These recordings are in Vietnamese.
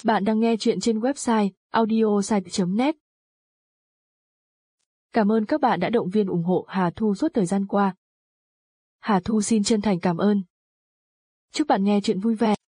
Bạn đang nghe chuyện trên website audiosite.net. Cảm ơn các bạn đã động viên ủng hộ Hà Thu suốt thời gian qua. Hà Thu xin chân thành cảm ơn. Chúc bạn nghe chuyện vui vẻ.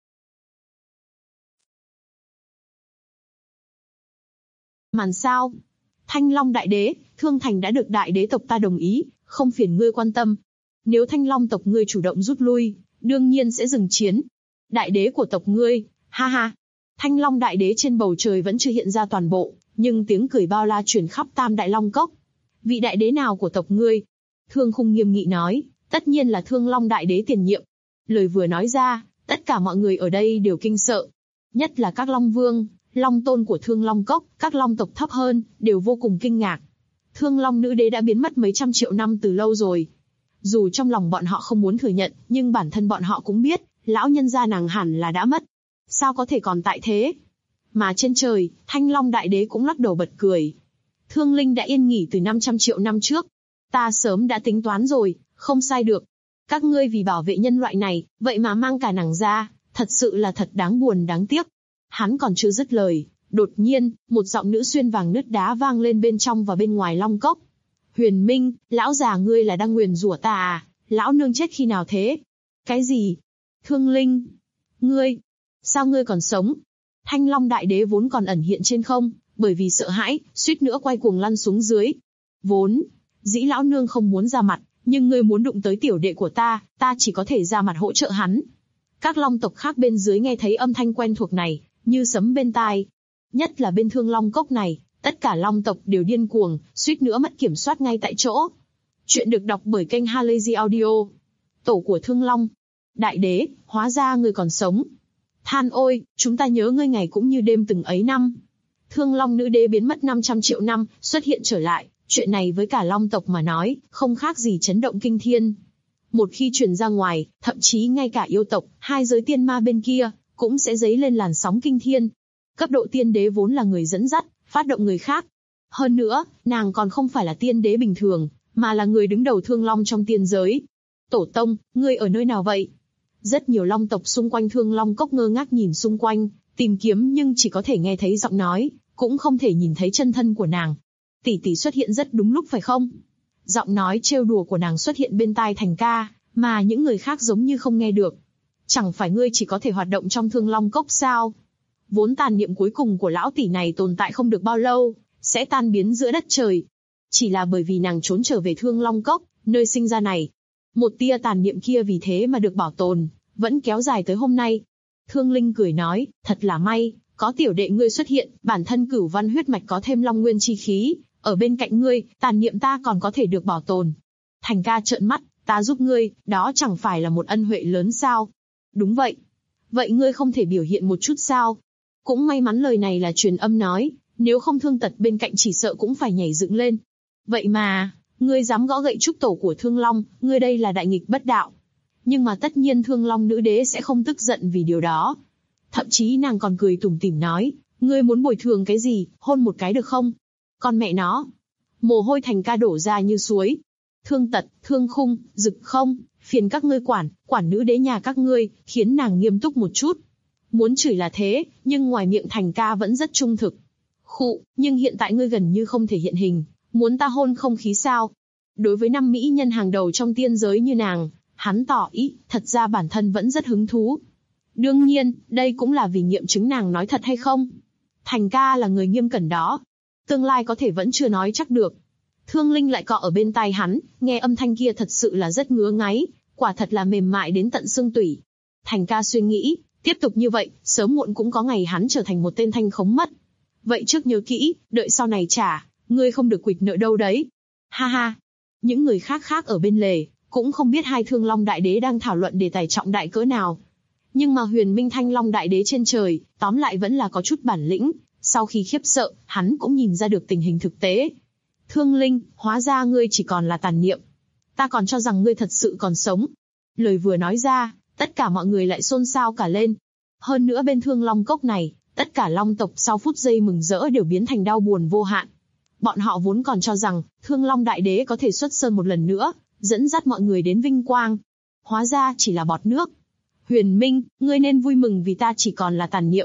Màn sao? Thanh Long Đại Đế, Thương Thành đã được Đại Đế tộc ta đồng ý, không phiền ngươi quan tâm. Nếu Thanh Long tộc ngươi chủ động rút lui, đương nhiên sẽ dừng chiến. Đại Đế của tộc ngươi, ha ha. Thanh Long Đại Đế trên bầu trời vẫn chưa hiện ra toàn bộ, nhưng tiếng cười bao la truyền khắp Tam Đại Long Cốc. Vị Đại Đế nào của tộc ngươi? Thương Khung nghiêm nghị nói, tất nhiên là Thương Long Đại Đế tiền nhiệm. Lời vừa nói ra, tất cả mọi người ở đây đều kinh sợ. Nhất là các Long Vương, Long Tôn của Thương Long Cốc, các Long tộc thấp hơn, đều vô cùng kinh ngạc. Thương Long Nữ Đế đã biến mất mấy trăm triệu năm từ lâu rồi. Dù trong lòng bọn họ không muốn thừa nhận, nhưng bản thân bọn họ cũng biết, lão nhân gia nàng hẳn là đã mất. Sao có thể còn tại thế? Mà trên trời, Thanh Long Đại Đế cũng lắc đầu bật cười. Thương Linh đã yên nghỉ từ 500 triệu năm trước. Ta sớm đã tính toán rồi, không sai được. Các ngươi vì bảo vệ nhân loại này, vậy mà mang cả nàng ra, thật sự là thật đáng buồn đáng tiếc. Hắn còn chưa dứt lời, đột nhiên, một giọng nữ xuyên vàng nứt đá vang lên bên trong và bên ngoài Long Cốc. Huyền Minh, lão già ngươi là đang nguyền rủa ta à? Lão nương chết khi nào thế? Cái gì? Thương Linh, ngươi, sao ngươi còn sống? Thanh Long Đại Đế vốn còn ẩn hiện trên không, bởi vì sợ hãi, suýt nữa quay cuồng lăn xuống dưới. Vốn dĩ lão nương không muốn ra mặt, nhưng ngươi muốn đụng tới tiểu đệ của ta, ta chỉ có thể ra mặt hỗ trợ hắn. Các Long tộc khác bên dưới nghe thấy âm thanh quen thuộc này, như sấm bên tai. Nhất là bên Thương Long Cốc này, tất cả Long tộc đều điên cuồng, suýt nữa mất kiểm soát ngay tại chỗ. Chuyện được đọc bởi kênh Halazy Audio. Tổ của Thương Long. Đại Đế, hóa ra ngươi còn sống. Than ôi, chúng ta nhớ ngươi ngày cũng như đêm từng ấy năm. Thương Long Nữ Đế biến mất 500 triệu năm, xuất hiện trở lại. Chuyện này với cả Long tộc mà nói, không khác gì chấn động kinh thiên. Một khi truyền ra ngoài, thậm chí ngay cả yêu tộc, hai giới tiên ma bên kia, cũng sẽ dấy lên làn sóng kinh thiên. Cấp độ tiên đế vốn là người dẫn dắt, phát động người khác. Hơn nữa, nàng còn không phải là tiên đế bình thường, mà là người đứng đầu Thương Long trong tiên giới. Tổ tông, ngươi ở nơi nào vậy? Rất nhiều Long tộc xung quanh Thương Long Cốc ngơ ngác nhìn xung quanh, tìm kiếm nhưng chỉ có thể nghe thấy giọng nói, cũng không thể nhìn thấy chân thân của nàng. Tỷ tỷ xuất hiện rất đúng lúc phải không? Giọng nói trêu đùa của nàng xuất hiện bên tai Thành Ca, mà những người khác giống như không nghe được. Chẳng phải ngươi chỉ có thể hoạt động trong Thương Long Cốc sao? Vốn tàn niệm cuối cùng của lão tỷ này tồn tại không được bao lâu, sẽ tan biến giữa đất trời. Chỉ là bởi vì nàng trốn trở về Thương Long Cốc, nơi sinh ra này. Một tia tàn niệm kia vì thế mà được bảo tồn, vẫn kéo dài tới hôm nay. Thương Linh cười nói, thật là may, có tiểu đệ ngươi xuất hiện, bản thân Cửu Văn huyết mạch có thêm Long Nguyên chi khí, ở bên cạnh ngươi, tàn niệm ta còn có thể được bảo tồn. Thành Ca trợn mắt, ta giúp ngươi, đó chẳng phải là một ân huệ lớn sao? Đúng vậy. Vậy ngươi không thể biểu hiện một chút sao? Cũng may mắn lời này là truyền âm nói, nếu không Thương Tật bên cạnh chỉ sợ cũng phải nhảy dựng lên. Vậy mà, ngươi dám gõ gậy trúc tổ của Thương Long, ngươi đây là đại nghịch bất đạo. Nhưng mà tất nhiên Thương Long Nữ Đế sẽ không tức giận vì điều đó. Thậm chí nàng còn cười tủm tỉm nói, ngươi muốn bồi thường cái gì, hôn một cái được không? Con mẹ nó. Mồ hôi Thành Ca đổ ra như suối. Thương Tật, Thương Khung, Dực không, phiền các ngươi quản nữ đế nhà các ngươi, khiến nàng nghiêm túc một chút. Muốn chửi là thế, nhưng ngoài miệng Thành Ca vẫn rất trung thực. Khụ, nhưng hiện tại ngươi gần như không thể hiện hình, muốn ta hôn không khí sao? Đối với 5 mỹ nhân hàng đầu trong tiên giới như nàng, hắn tỏ ý, thật ra bản thân vẫn rất hứng thú. Đương nhiên, đây cũng là vì nghiệm chứng nàng nói thật hay không. Thành Ca là người nghiêm cẩn đó. Tương lai có thể vẫn chưa nói chắc được. Thương Linh lại cọ ở bên tai hắn, nghe âm thanh kia thật sự là rất ngứa ngáy, quả thật là mềm mại đến tận xương tủy. Thành Ca suy nghĩ, tiếp tục như vậy, sớm muộn cũng có ngày hắn trở thành một tên thanh khống mất. Vậy trước nhớ kỹ, đợi sau này trả, ngươi không được quỵt nợ đâu đấy. Ha ha. Những người khác ở bên lề, cũng không biết hai Thương Long Đại Đế đang thảo luận đề tài trọng đại cỡ nào. Nhưng mà Huyền Minh Thanh Long Đại Đế trên trời, tóm lại vẫn là có chút bản lĩnh, sau khi khiếp sợ, hắn cũng nhìn ra được tình hình thực tế. Thương Linh, hóa ra ngươi chỉ còn là tàn niệm. Ta còn cho rằng ngươi thật sự còn sống. Lời vừa nói ra, tất cả mọi người lại xôn xao cả lên. Hơn nữa bên Thương Long Cốc này, tất cả Long tộc sau phút giây mừng rỡ đều biến thành đau buồn vô hạn. Bọn họ vốn còn cho rằng, Thương Long Đại Đế có thể xuất sơn một lần nữa, dẫn dắt mọi người đến vinh quang. Hóa ra chỉ là bọt nước. Huyền Minh, ngươi nên vui mừng vì ta chỉ còn là tàn niệm.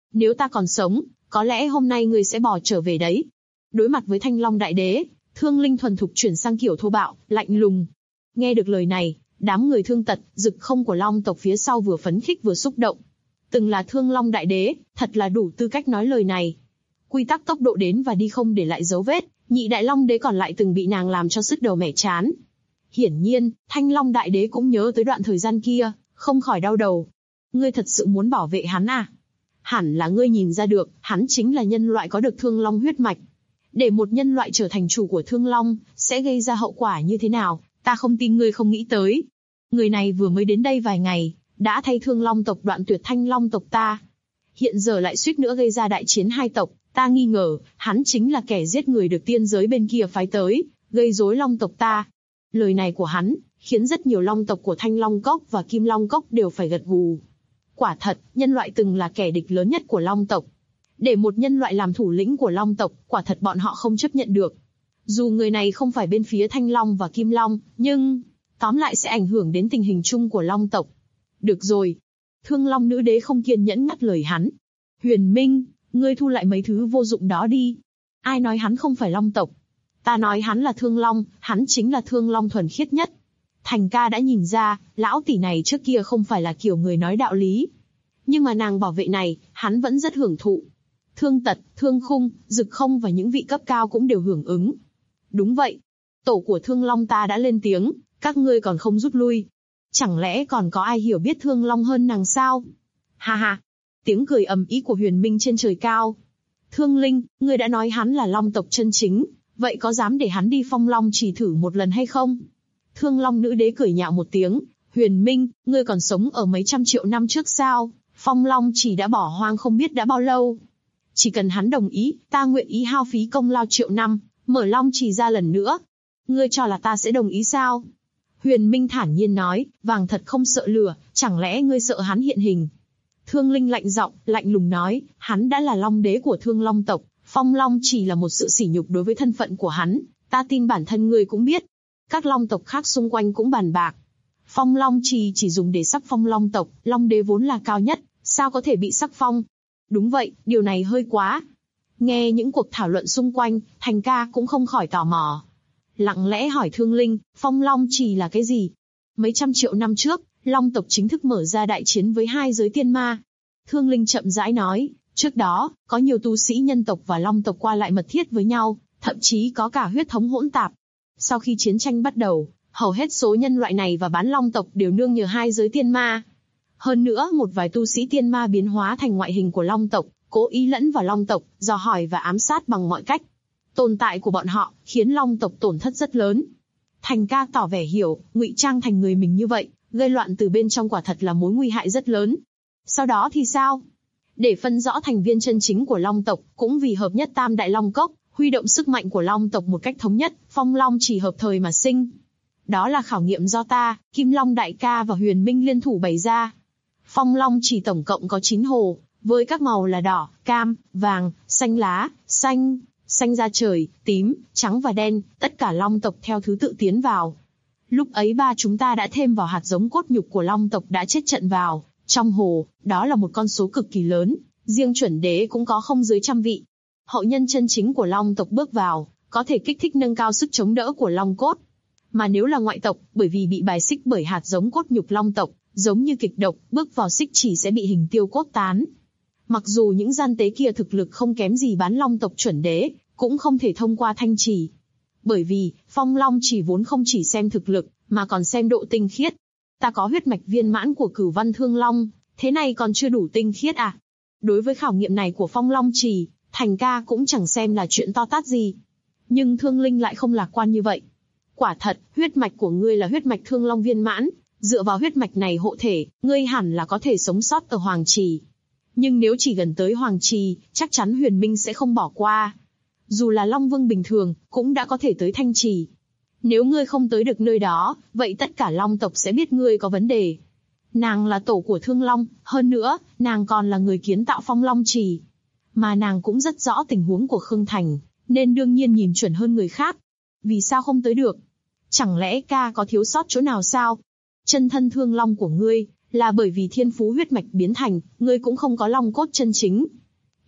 Nếu ta còn sống, có lẽ hôm nay ngươi sẽ bỏ trở về đấy. Đối mặt với Thanh Long Đại Đế, Thương Linh thuần thục chuyển sang kiểu thô bạo, lạnh lùng. Nghe được lời này, đám người Thương Tật, Dực Không của Long tộc phía sau vừa phấn khích vừa xúc động. Từng là Thương Long Đại Đế, thật là đủ tư cách nói lời này. Quy tắc tốc độ đến và đi không để lại dấu vết, nhị Đại Long Đế còn lại từng bị nàng làm cho sứt đầu mẻ chán. Hiển nhiên, Thanh Long Đại Đế cũng nhớ tới đoạn thời gian kia, không khỏi đau đầu. Ngươi thật sự muốn bảo vệ hắn à? Hẳn là ngươi nhìn ra được, hắn chính là nhân loại có được Thương Long huyết mạch. Để một nhân loại trở thành chủ của Thương Long, sẽ gây ra hậu quả như thế nào, ta không tin ngươi không nghĩ tới. Người này vừa mới đến đây vài ngày, đã thay Thương Long tộc đoạn tuyệt Thanh Long tộc ta. Hiện giờ lại suýt nữa gây ra đại chiến hai tộc, ta nghi ngờ, hắn chính là kẻ giết người được tiên giới bên kia phái tới, gây rối Long tộc ta. Lời này của hắn, khiến rất nhiều Long tộc của Thanh Long Cốc và Kim Long Cốc đều phải gật gù. Quả thật, nhân loại từng là kẻ địch lớn nhất của Long tộc. Để một nhân loại làm thủ lĩnh của Long tộc, quả thật bọn họ không chấp nhận được. Dù người này không phải bên phía Thanh Long và Kim Long, nhưng tóm lại sẽ ảnh hưởng đến tình hình chung của Long tộc. Được rồi. Thương Long nữ đế không kiên nhẫn ngắt lời hắn. Huyền Minh, ngươi thu lại mấy thứ vô dụng đó đi. Ai nói hắn không phải Long tộc? Ta nói hắn là Thương Long, hắn chính là Thương Long thuần khiết nhất. Thành ca đã nhìn ra, lão tỷ này trước kia không phải là kiểu người nói đạo lý. Nhưng mà nàng bảo vệ này, hắn vẫn rất hưởng thụ. Thương Tật, Thương Khung, Dực Không và những vị cấp cao cũng đều hưởng ứng. Đúng vậy. Tổ của Thương Long ta đã lên tiếng, các ngươi còn không rút lui. Chẳng lẽ còn có ai hiểu biết Thương Long hơn nàng sao? Ha ha. Tiếng cười ầm ĩ của Huyền Minh trên trời cao. Thương Linh, ngươi đã nói hắn là Long tộc chân chính, vậy có dám để hắn đi Phong Long chỉ thử một lần hay không? Thương Long nữ đế cười nhạo một tiếng. Huyền Minh, ngươi còn sống ở mấy trăm triệu năm trước sao? Phong Long chỉ đã bỏ hoang không biết đã bao lâu. Chỉ cần hắn đồng ý, ta nguyện ý hao phí công lao triệu năm, mở Long chỉ ra lần nữa. Ngươi cho là ta sẽ đồng ý sao? Huyền Minh thản nhiên nói, vàng thật không sợ lửa, chẳng lẽ ngươi sợ hắn hiện hình? Thương Linh lạnh giọng, lạnh lùng nói, hắn đã là Long đế của Thương Long tộc, Phong Long chỉ là một sự sỉ nhục đối với thân phận của hắn, ta tin bản thân ngươi cũng biết. Các Long tộc khác xung quanh cũng bàn bạc. Phong Long chỉ dùng để sắc phong Long tộc, Long đế vốn là cao nhất, sao có thể bị sắc phong? Đúng vậy, điều này hơi quá. Nghe những cuộc thảo luận xung quanh, Thành ca cũng không khỏi tò mò. Lặng lẽ hỏi Thương Linh, Phong Long chỉ là cái gì? Mấy trăm triệu năm trước, Long tộc chính thức mở ra đại chiến với hai giới tiên ma. Thương Linh chậm rãi nói, trước đó, có nhiều tu sĩ nhân tộc và Long tộc qua lại mật thiết với nhau, thậm chí có cả huyết thống hỗn tạp. Sau khi chiến tranh bắt đầu, hầu hết số nhân loại này và bán Long tộc đều nương nhờ hai giới tiên ma. Hơn nữa, một vài tu sĩ tiên ma biến hóa thành ngoại hình của Long tộc, cố ý lẫn vào Long tộc, dò hỏi và ám sát bằng mọi cách. Tồn tại của bọn họ khiến Long tộc tổn thất rất lớn. Thành ca tỏ vẻ hiểu, ngụy trang thành người mình như vậy, gây loạn từ bên trong quả thật là mối nguy hại rất lớn. Sau đó thì sao? Để phân rõ thành viên chân chính của Long tộc, cũng vì hợp nhất Tam Đại Long Cốc, huy động sức mạnh của Long tộc một cách thống nhất, Phong Long chỉ hợp thời mà sinh. Đó là khảo nghiệm do ta, Kim Long Đại ca và Huyền Minh liên thủ bày ra. Phong Long chỉ tổng cộng có 9 hồ, với các màu là đỏ, cam, vàng, xanh lá, xanh da trời, tím, trắng và đen, tất cả Long tộc theo thứ tự tiến vào. Lúc ấy chúng ta đã thêm vào hạt giống cốt nhục của Long tộc đã chết trận vào, trong hồ, đó là một con số cực kỳ lớn, riêng chuẩn đế cũng có không dưới 100 vị. Hậu nhân chân chính của Long tộc bước vào, có thể kích thích nâng cao sức chống đỡ của Long cốt. Mà nếu là ngoại tộc, bởi vì bị bài xích bởi hạt giống cốt nhục Long tộc, giống như kịch độc, bước vào xích chỉ sẽ bị hình tiêu cốt tán. Mặc dù những gian tế kia thực lực không kém gì bán Long tộc chuẩn đế, cũng không thể thông qua thanh trì. Bởi vì, Phong Long chỉ vốn không chỉ xem thực lực, mà còn xem độ tinh khiết. Ta có huyết mạch viên mãn của Cửu Văn Thương Long, thế này còn chưa đủ tinh khiết à? Đối với khảo nghiệm này của Phong Long trì, Thành ca cũng chẳng xem là chuyện to tát gì. Nhưng Thương Linh lại không lạc quan như vậy. Quả thật, huyết mạch của ngươi là huyết mạch Thương Long viên mãn, dựa vào huyết mạch này hộ thể, ngươi hẳn là có thể sống sót ở Hoàng Trì. Nhưng nếu chỉ gần tới Hoàng Trì, chắc chắn Huyền Minh sẽ không bỏ qua. Dù là Long Vương bình thường, cũng đã có thể tới Thanh Trì. Nếu ngươi không tới được nơi đó, vậy tất cả Long tộc sẽ biết ngươi có vấn đề. Nàng là tổ của Thương Long, hơn nữa, nàng còn là người kiến tạo Phong Long Trì. Mà nàng cũng rất rõ tình huống của Khương Thành, nên đương nhiên nhìn chuẩn hơn người khác. Vì sao không tới được? Chẳng lẽ ca có thiếu sót chỗ nào sao? Chân thân Thương Long của ngươi, là bởi vì thiên phú huyết mạch biến thành, ngươi cũng không có Long cốt chân chính.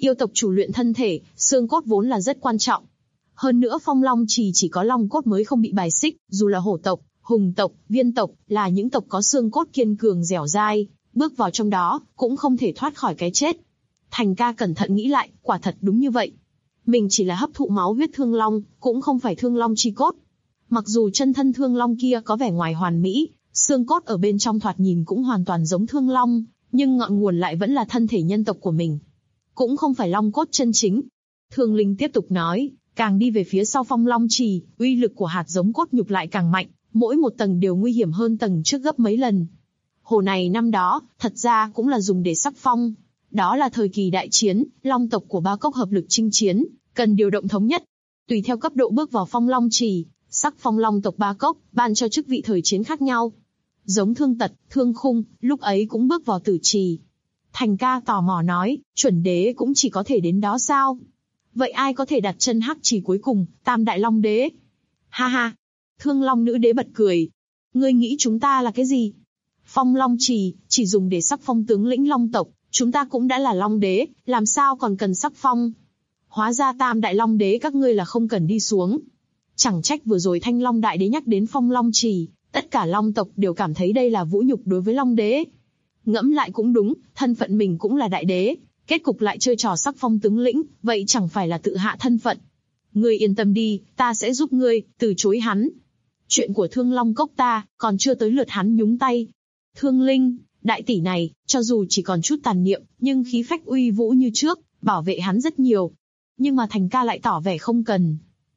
Yêu tộc chủ luyện thân thể, xương cốt vốn là rất quan trọng. Hơn nữa Phong Long Trì chỉ có long cốt mới không bị bài xích, dù là hổ tộc, hùng tộc, viên tộc, là những tộc có xương cốt kiên cường dẻo dai, bước vào trong đó, cũng không thể thoát khỏi cái chết. Thành ca cẩn thận nghĩ lại, quả thật đúng như vậy. Mình chỉ là hấp thụ máu huyết thương long, cũng không phải thương long chi cốt. Mặc dù chân thân thương long kia có vẻ ngoài hoàn mỹ, xương cốt ở bên trong thoạt nhìn cũng hoàn toàn giống thương long, nhưng ngọn nguồn lại vẫn là thân thể nhân tộc của mình. Cũng không phải long cốt chân chính. Thương Linh tiếp tục nói, càng đi về phía sau Phong Long Trì, uy lực của hạt giống cốt nhục lại càng mạnh, mỗi một tầng đều nguy hiểm hơn tầng trước gấp mấy lần. Hồ này năm đó, thật ra cũng là dùng để sắc phong. Đó là thời kỳ đại chiến, long tộc của Ba Cốc hợp lực chinh chiến, cần điều động thống nhất. Tùy theo cấp độ bước vào Phong Long Trì, sắc phong long tộc Ba Cốc, ban cho chức vị thời chiến khác nhau. Giống Thương Tật, Thương Khung, lúc ấy cũng bước vào Tử Trì. Thành ca tò mò nói, chuẩn đế cũng chỉ có thể đến đó sao? Vậy ai có thể đặt chân hắc trì cuối cùng, Tam Đại Long Đế? Ha ha! Thương Long nữ đế bật cười. Ngươi nghĩ chúng ta là cái gì? Phong Long Trì, chỉ dùng để sắc phong tướng lĩnh long tộc, chúng ta cũng đã là Long Đế, làm sao còn cần sắc phong? Hóa ra Tam Đại Long Đế các ngươi là không cần đi xuống. Chẳng trách vừa rồi Thanh Long Đại Đế nhắc đến Phong Long Trì, tất cả long tộc đều cảm thấy đây là vũ nhục đối với Long Đế. Ngẫm lại cũng đúng, thân phận mình cũng là đại đế, kết cục lại chơi trò sắc phong tướng lĩnh, vậy chẳng phải là tự hạ thân phận. Ngươi yên tâm đi, ta sẽ giúp ngươi, từ chối hắn. Chuyện của Thương Long Cốc ta, còn chưa tới lượt hắn nhúng tay. Thương Linh, đại tỷ này, cho dù chỉ còn chút tàn niệm, nhưng khí phách uy vũ như trước, bảo vệ hắn rất nhiều. Nhưng mà Thành ca lại tỏ vẻ không cần.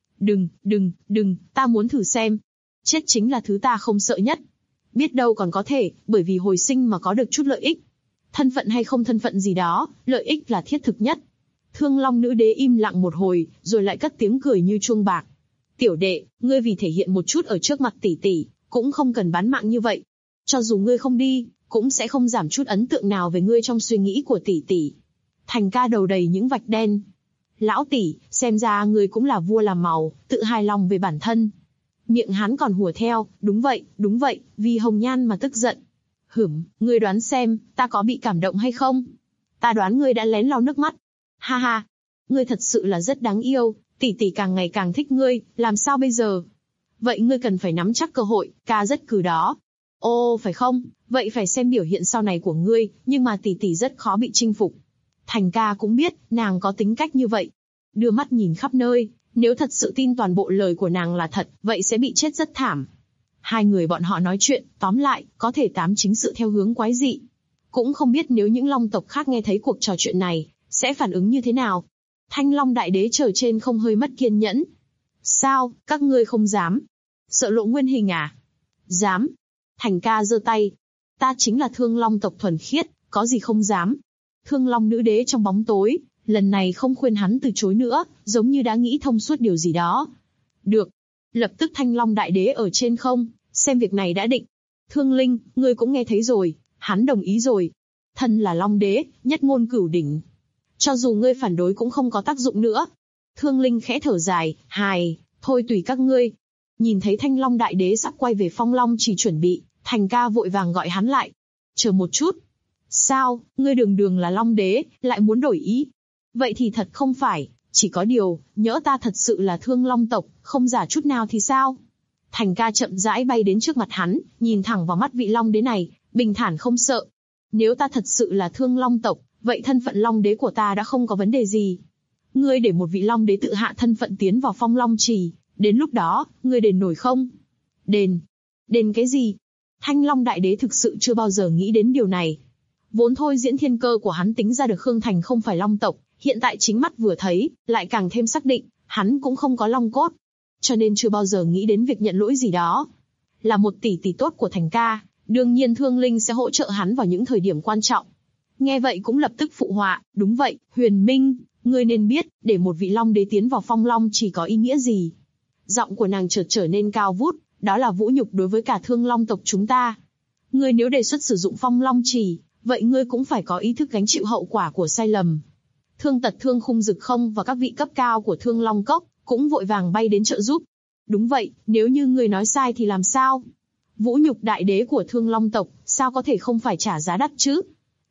Đừng, ta muốn thử xem. Chết chính là thứ ta không sợ nhất. Biết đâu còn có thể, bởi vì hồi sinh mà có được chút lợi ích. Thân phận hay không thân phận gì đó, lợi ích là thiết thực nhất. Thương Long nữ đế im lặng một hồi, rồi lại cất tiếng cười như chuông bạc. Tiểu đệ, ngươi vì thể hiện một chút ở trước mặt tỷ tỷ, cũng không cần bán mạng như vậy. Cho dù ngươi không đi, cũng sẽ không giảm chút ấn tượng nào về ngươi trong suy nghĩ của tỷ tỷ. Thành ca đầu đầy những vạch đen. Lão tỷ, xem ra ngươi cũng là vua làm màu, tự hài lòng về bản thân. Miệng hắn còn hùa theo, đúng vậy, vì Hồng Nhan mà tức giận. Ngươi đoán xem, ta có bị cảm động hay không? Ta đoán ngươi đã lén lau nước mắt. Ha ha, ngươi thật sự là rất đáng yêu, tỷ tỷ càng ngày càng thích ngươi, làm sao bây giờ? Vậy ngươi cần phải nắm chắc cơ hội, ca rất cừ đó. Ô, phải không? Vậy phải xem biểu hiện sau này của ngươi, nhưng mà tỷ tỷ rất khó bị chinh phục. Thành ca cũng biết, nàng có tính cách như vậy. Đưa mắt nhìn khắp nơi, nếu thật sự tin toàn bộ lời của nàng là thật, vậy sẽ bị chết rất thảm. Hai người bọn họ nói chuyện, tóm lại, có thể tám chính sự theo hướng quái dị. Cũng không biết nếu những long tộc khác nghe thấy cuộc trò chuyện này, sẽ phản ứng như thế nào. Thanh Long Đại Đế trời trên không hơi mất kiên nhẫn. Sao, các ngươi không dám? Sợ lộ nguyên hình à? Dám. Thành ca giơ tay. Ta chính là Thương Long tộc thuần khiết, có gì không dám. Thương Long nữ đế trong bóng tối, lần này không khuyên hắn từ chối nữa, giống như đã nghĩ thông suốt điều gì đó. Được. Lập tức Thanh Long Đại Đế ở trên không, xem việc này đã định. Thương Linh, ngươi cũng nghe thấy rồi, hắn đồng ý rồi. Thân là Long Đế, nhất ngôn cửu đỉnh. Cho dù ngươi phản đối cũng không có tác dụng nữa. Thương Linh khẽ thở dài, thôi tùy các ngươi. Nhìn thấy Thanh Long Đại Đế sắp quay về Phong Long chỉ chuẩn bị, Thành ca vội vàng gọi hắn lại. Chờ một chút. Sao, ngươi đường là Long Đế, lại muốn đổi ý? Vậy thì thật không phải, chỉ có điều, nhỡ ta thật sự là Thương Long tộc, không giả chút nào thì sao? Thành ca chậm rãi bay đến trước mặt hắn, nhìn thẳng vào mắt vị Long Đế này, bình thản không sợ. Nếu ta thật sự là Thương Long tộc, vậy thân phận Long Đế của ta đã không có vấn đề gì. Ngươi để một vị Long Đế tự hạ thân phận tiến vào Phong Long Trì, đến lúc đó, ngươi đền nổi không? Đền cái gì? Thanh Long Đại Đế thực sự chưa bao giờ nghĩ đến điều này. Vốn thôi diễn thiên cơ của hắn tính ra được Khương Thành không phải Long tộc, hiện tại chính mắt vừa thấy, lại càng thêm xác định, hắn cũng không có Long cốt. Cho nên chưa bao giờ nghĩ đến việc nhận lỗi gì đó. Là một tỷ tỷ tốt của Thành ca, đương nhiên Thương Linh sẽ hỗ trợ hắn vào những thời điểm quan trọng. Nghe vậy cũng lập tức phụ họa, đúng vậy, Huyền Minh, ngươi nên biết, để một vị Long Đế tiến vào Phong Long chỉ có ý nghĩa gì. Giọng của nàng chợt trở nên cao vút, đó là vũ nhục đối với cả Thương Long tộc chúng ta. Ngươi nếu đề xuất sử dụng Phong Long Trì, vậy ngươi cũng phải có ý thức gánh chịu hậu quả của sai lầm. Thương Tật, Thương Khung, Dực Không và các vị cấp cao của Thương Long Cốc cũng vội vàng bay đến trợ giúp. Đúng vậy, nếu như ngươi nói sai thì làm sao? Vũ nhục đại đế của Thương Long tộc, sao có thể không phải trả giá đắt chứ?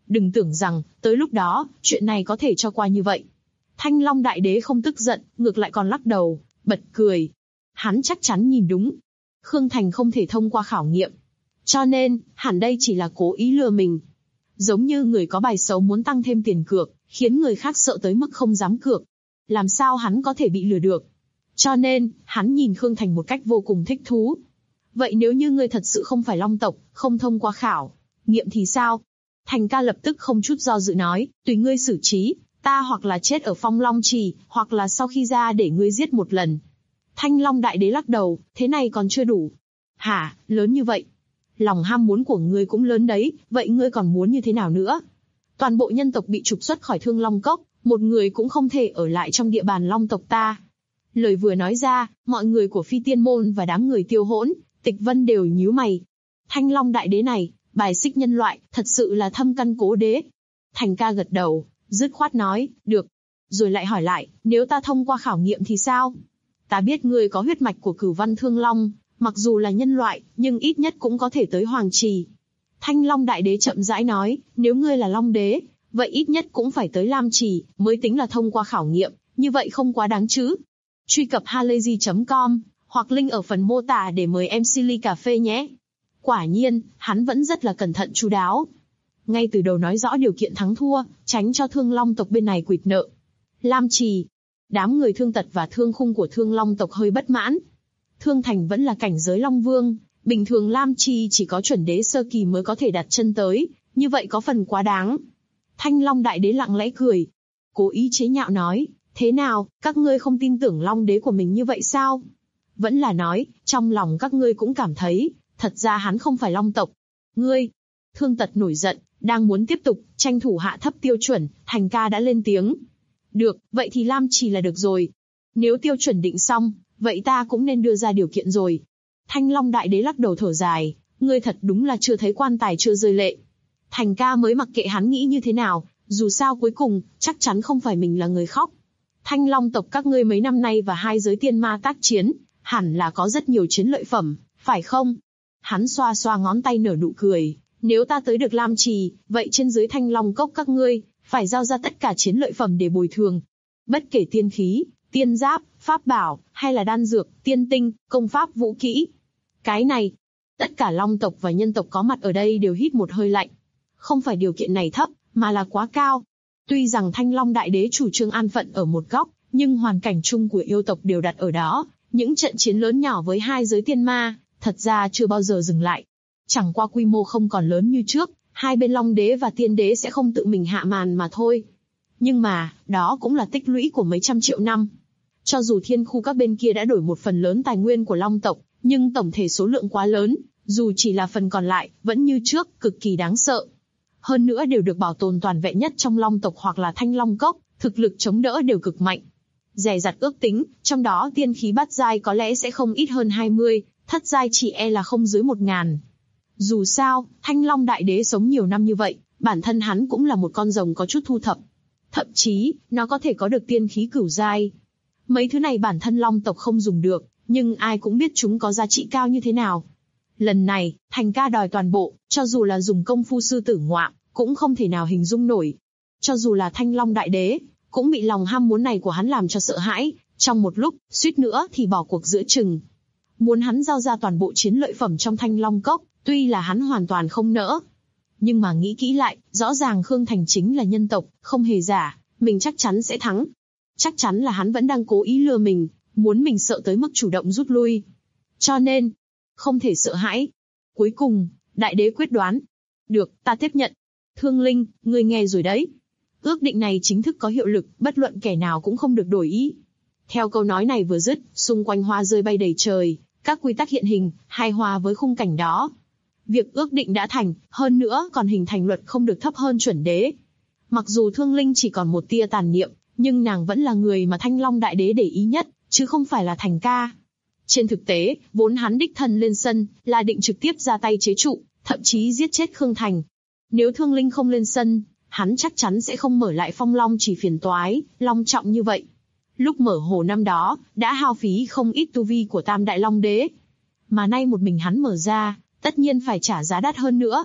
Đừng tưởng rằng, tới lúc đó, chuyện này có thể cho qua như vậy. Thanh Long Đại Đế không tức giận, ngược lại còn lắc đầu, bật cười. Hắn chắc chắn nhìn đúng. Khương Thành không thể thông qua khảo nghiệm. Cho nên, hẳn đây chỉ là cố ý lừa mình. Giống như người có bài xấu muốn tăng thêm tiền cược, khiến người khác sợ tới mức không dám cược. Làm sao hắn có thể bị lừa được? Cho nên, hắn nhìn Khương Thành một cách vô cùng thích thú. Vậy nếu như ngươi thật sự không phải Long tộc, không thông qua khảo nghiệm thì sao? Thành ca lập tức không chút do dự nói, tùy ngươi xử trí, ta hoặc là chết ở Phong Long Trì, hoặc là sau khi ra để ngươi giết một lần. Thanh Long Đại Đế lắc đầu, thế này còn chưa đủ. Hả, lớn như vậy? Lòng ham muốn của ngươi cũng lớn đấy, vậy ngươi còn muốn như thế nào nữa? Toàn bộ nhân tộc bị trục xuất khỏi Thương Long Cốc, một người cũng không thể ở lại trong địa bàn Long tộc ta. Lời vừa nói ra, mọi người của Phi Tiên Môn và đám người Tiêu Hỗn, Tịch Vân đều nhíu mày. Thanh Long Đại Đế này, bài xích nhân loại, thật sự là thâm căn cố đế. Thành ca gật đầu, dứt khoát nói, được. Rồi lại hỏi lại, nếu ta thông qua khảo nghiệm thì sao? Ta biết ngươi có huyết mạch của Cửu Văn Thương Long, mặc dù là nhân loại, nhưng ít nhất cũng có thể tới Hoàng Trì. Thanh Long Đại Đế chậm rãi nói, nếu ngươi là Long Đế, vậy ít nhất cũng phải tới Lam Trì, mới tính là thông qua khảo nghiệm, như vậy không quá đáng chứ. Truy cập halayzi.com, hoặc link ở phần mô tả để mời em Silly Cà Phê nhé. Quả nhiên, hắn vẫn rất là cẩn thận chu đáo. Ngay từ đầu nói rõ điều kiện thắng thua, tránh cho Thương Long tộc bên này quỵt nợ. Lam Trì. Đám người Thương Tật và Thương Khung của Thương Long tộc hơi bất mãn. Thương Thành vẫn là cảnh giới Long Vương, bình thường Lam Trì chỉ có chuẩn đế sơ kỳ mới có thể đặt chân tới, như vậy có phần quá đáng. Thanh Long Đại Đế lặng lẽ cười. Cố ý chế nhạo nói, thế nào, các ngươi không tin tưởng Long Đế của mình như vậy sao? Vẫn là nói, trong lòng các ngươi cũng cảm thấy, thật ra hắn không phải Long tộc. Ngươi, Thương Tật nổi giận, đang muốn tiếp tục, tranh thủ hạ thấp tiêu chuẩn, Thành ca đã lên tiếng. Được, vậy thì Lam Trì là được rồi. Nếu tiêu chuẩn định xong, vậy ta cũng nên đưa ra điều kiện rồi. Thanh Long Đại Đế lắc đầu thở dài, ngươi thật đúng là chưa thấy quan tài chưa rơi lệ. Thành ca mới mặc kệ hắn nghĩ như thế nào, dù sao cuối cùng, chắc chắn không phải mình là người khóc. Thanh Long tộc các ngươi mấy năm nay và hai giới tiên ma tác chiến, hẳn là có rất nhiều chiến lợi phẩm, phải không? Hắn xoa xoa ngón tay nở nụ cười, nếu ta tới được Lam Trì, vậy trên dưới Thanh Long cốc các ngươi, phải giao ra tất cả chiến lợi phẩm để bồi thường. Bất kể tiên khí, tiên giáp, pháp bảo, hay là đan dược, tiên tinh, công pháp vũ kỹ. Cái này, tất cả Long tộc và nhân tộc có mặt ở đây đều hít một hơi lạnh. Không phải điều kiện này thấp, mà là quá cao. Tuy rằng Thanh Long Đại Đế chủ trương an phận ở một góc, nhưng hoàn cảnh chung của yêu tộc đều đặt ở đó. Những trận chiến lớn nhỏ với hai giới tiên ma, thật ra chưa bao giờ dừng lại. Chẳng qua quy mô không còn lớn như trước, hai bên Long Đế và Tiên Đế sẽ không tự mình hạ màn mà thôi. Nhưng mà, đó cũng là tích lũy của mấy trăm triệu năm. Cho dù thiên khu các bên kia đã đổi một phần lớn tài nguyên của Long tộc, nhưng tổng thể số lượng quá lớn, dù chỉ là phần còn lại, vẫn như trước, cực kỳ đáng sợ. Hơn nữa đều được bảo tồn toàn vẹn nhất trong Long tộc hoặc là Thanh Long Cốc, thực lực chống đỡ đều cực mạnh. Dè dặt ước tính, trong đó tiên khí bát giai có lẽ sẽ không ít hơn 20, thất giai chỉ e là không dưới 1000. Dù sao, Thanh Long Đại Đế sống nhiều năm như vậy, bản thân hắn cũng là một con rồng có chút thu thập. Thậm chí, nó có thể có được tiên khí cửu giai. Mấy thứ này bản thân Long tộc không dùng được, nhưng ai cũng biết chúng có giá trị cao như thế nào. Lần này, Thành ca đòi toàn bộ, cho dù là dùng công phu sư tử ngoạm, cũng không thể nào hình dung nổi. Cho dù là Thanh Long Đại Đế, cũng bị lòng ham muốn này của hắn làm cho sợ hãi, trong một lúc, suýt nữa thì bỏ cuộc giữa chừng. Muốn hắn giao ra toàn bộ chiến lợi phẩm trong Thanh Long Cốc, tuy là hắn hoàn toàn không nỡ. Nhưng mà nghĩ kỹ lại, rõ ràng Khương Thành chính là nhân tộc, không hề giả, mình chắc chắn sẽ thắng. Chắc chắn là hắn vẫn đang cố ý lừa mình, muốn mình sợ tới mức chủ động rút lui. Cho nên, không thể sợ hãi. Cuối cùng, Đại Đế quyết đoán. Được, ta tiếp nhận. Thương Linh, ngươi nghe rồi đấy. Ước định này chính thức có hiệu lực, bất luận kẻ nào cũng không được đổi ý. Theo câu nói này vừa dứt, xung quanh hoa rơi bay đầy trời, các quy tắc hiện hình, hài hòa với khung cảnh đó. Việc ước định đã thành, hơn nữa còn hình thành luật không được thấp hơn chuẩn đế. Mặc dù Thương Linh chỉ còn một tia tàn niệm, nhưng nàng vẫn là người mà Thanh Long Đại Đế để ý nhất, chứ không phải là Thành ca. Trên thực tế, vốn hắn đích thân lên sân, là định trực tiếp ra tay chế trụ, thậm chí giết chết Khương Thành. Nếu Thương Linh không lên sân, hắn chắc chắn sẽ không mở lại Phong Long chỉ phiền toái, long trọng như vậy. Lúc mở hồ năm đó, đã hao phí không ít tu vi của Tam Đại Long Đế. Mà nay một mình hắn mở ra, tất nhiên phải trả giá đắt hơn nữa.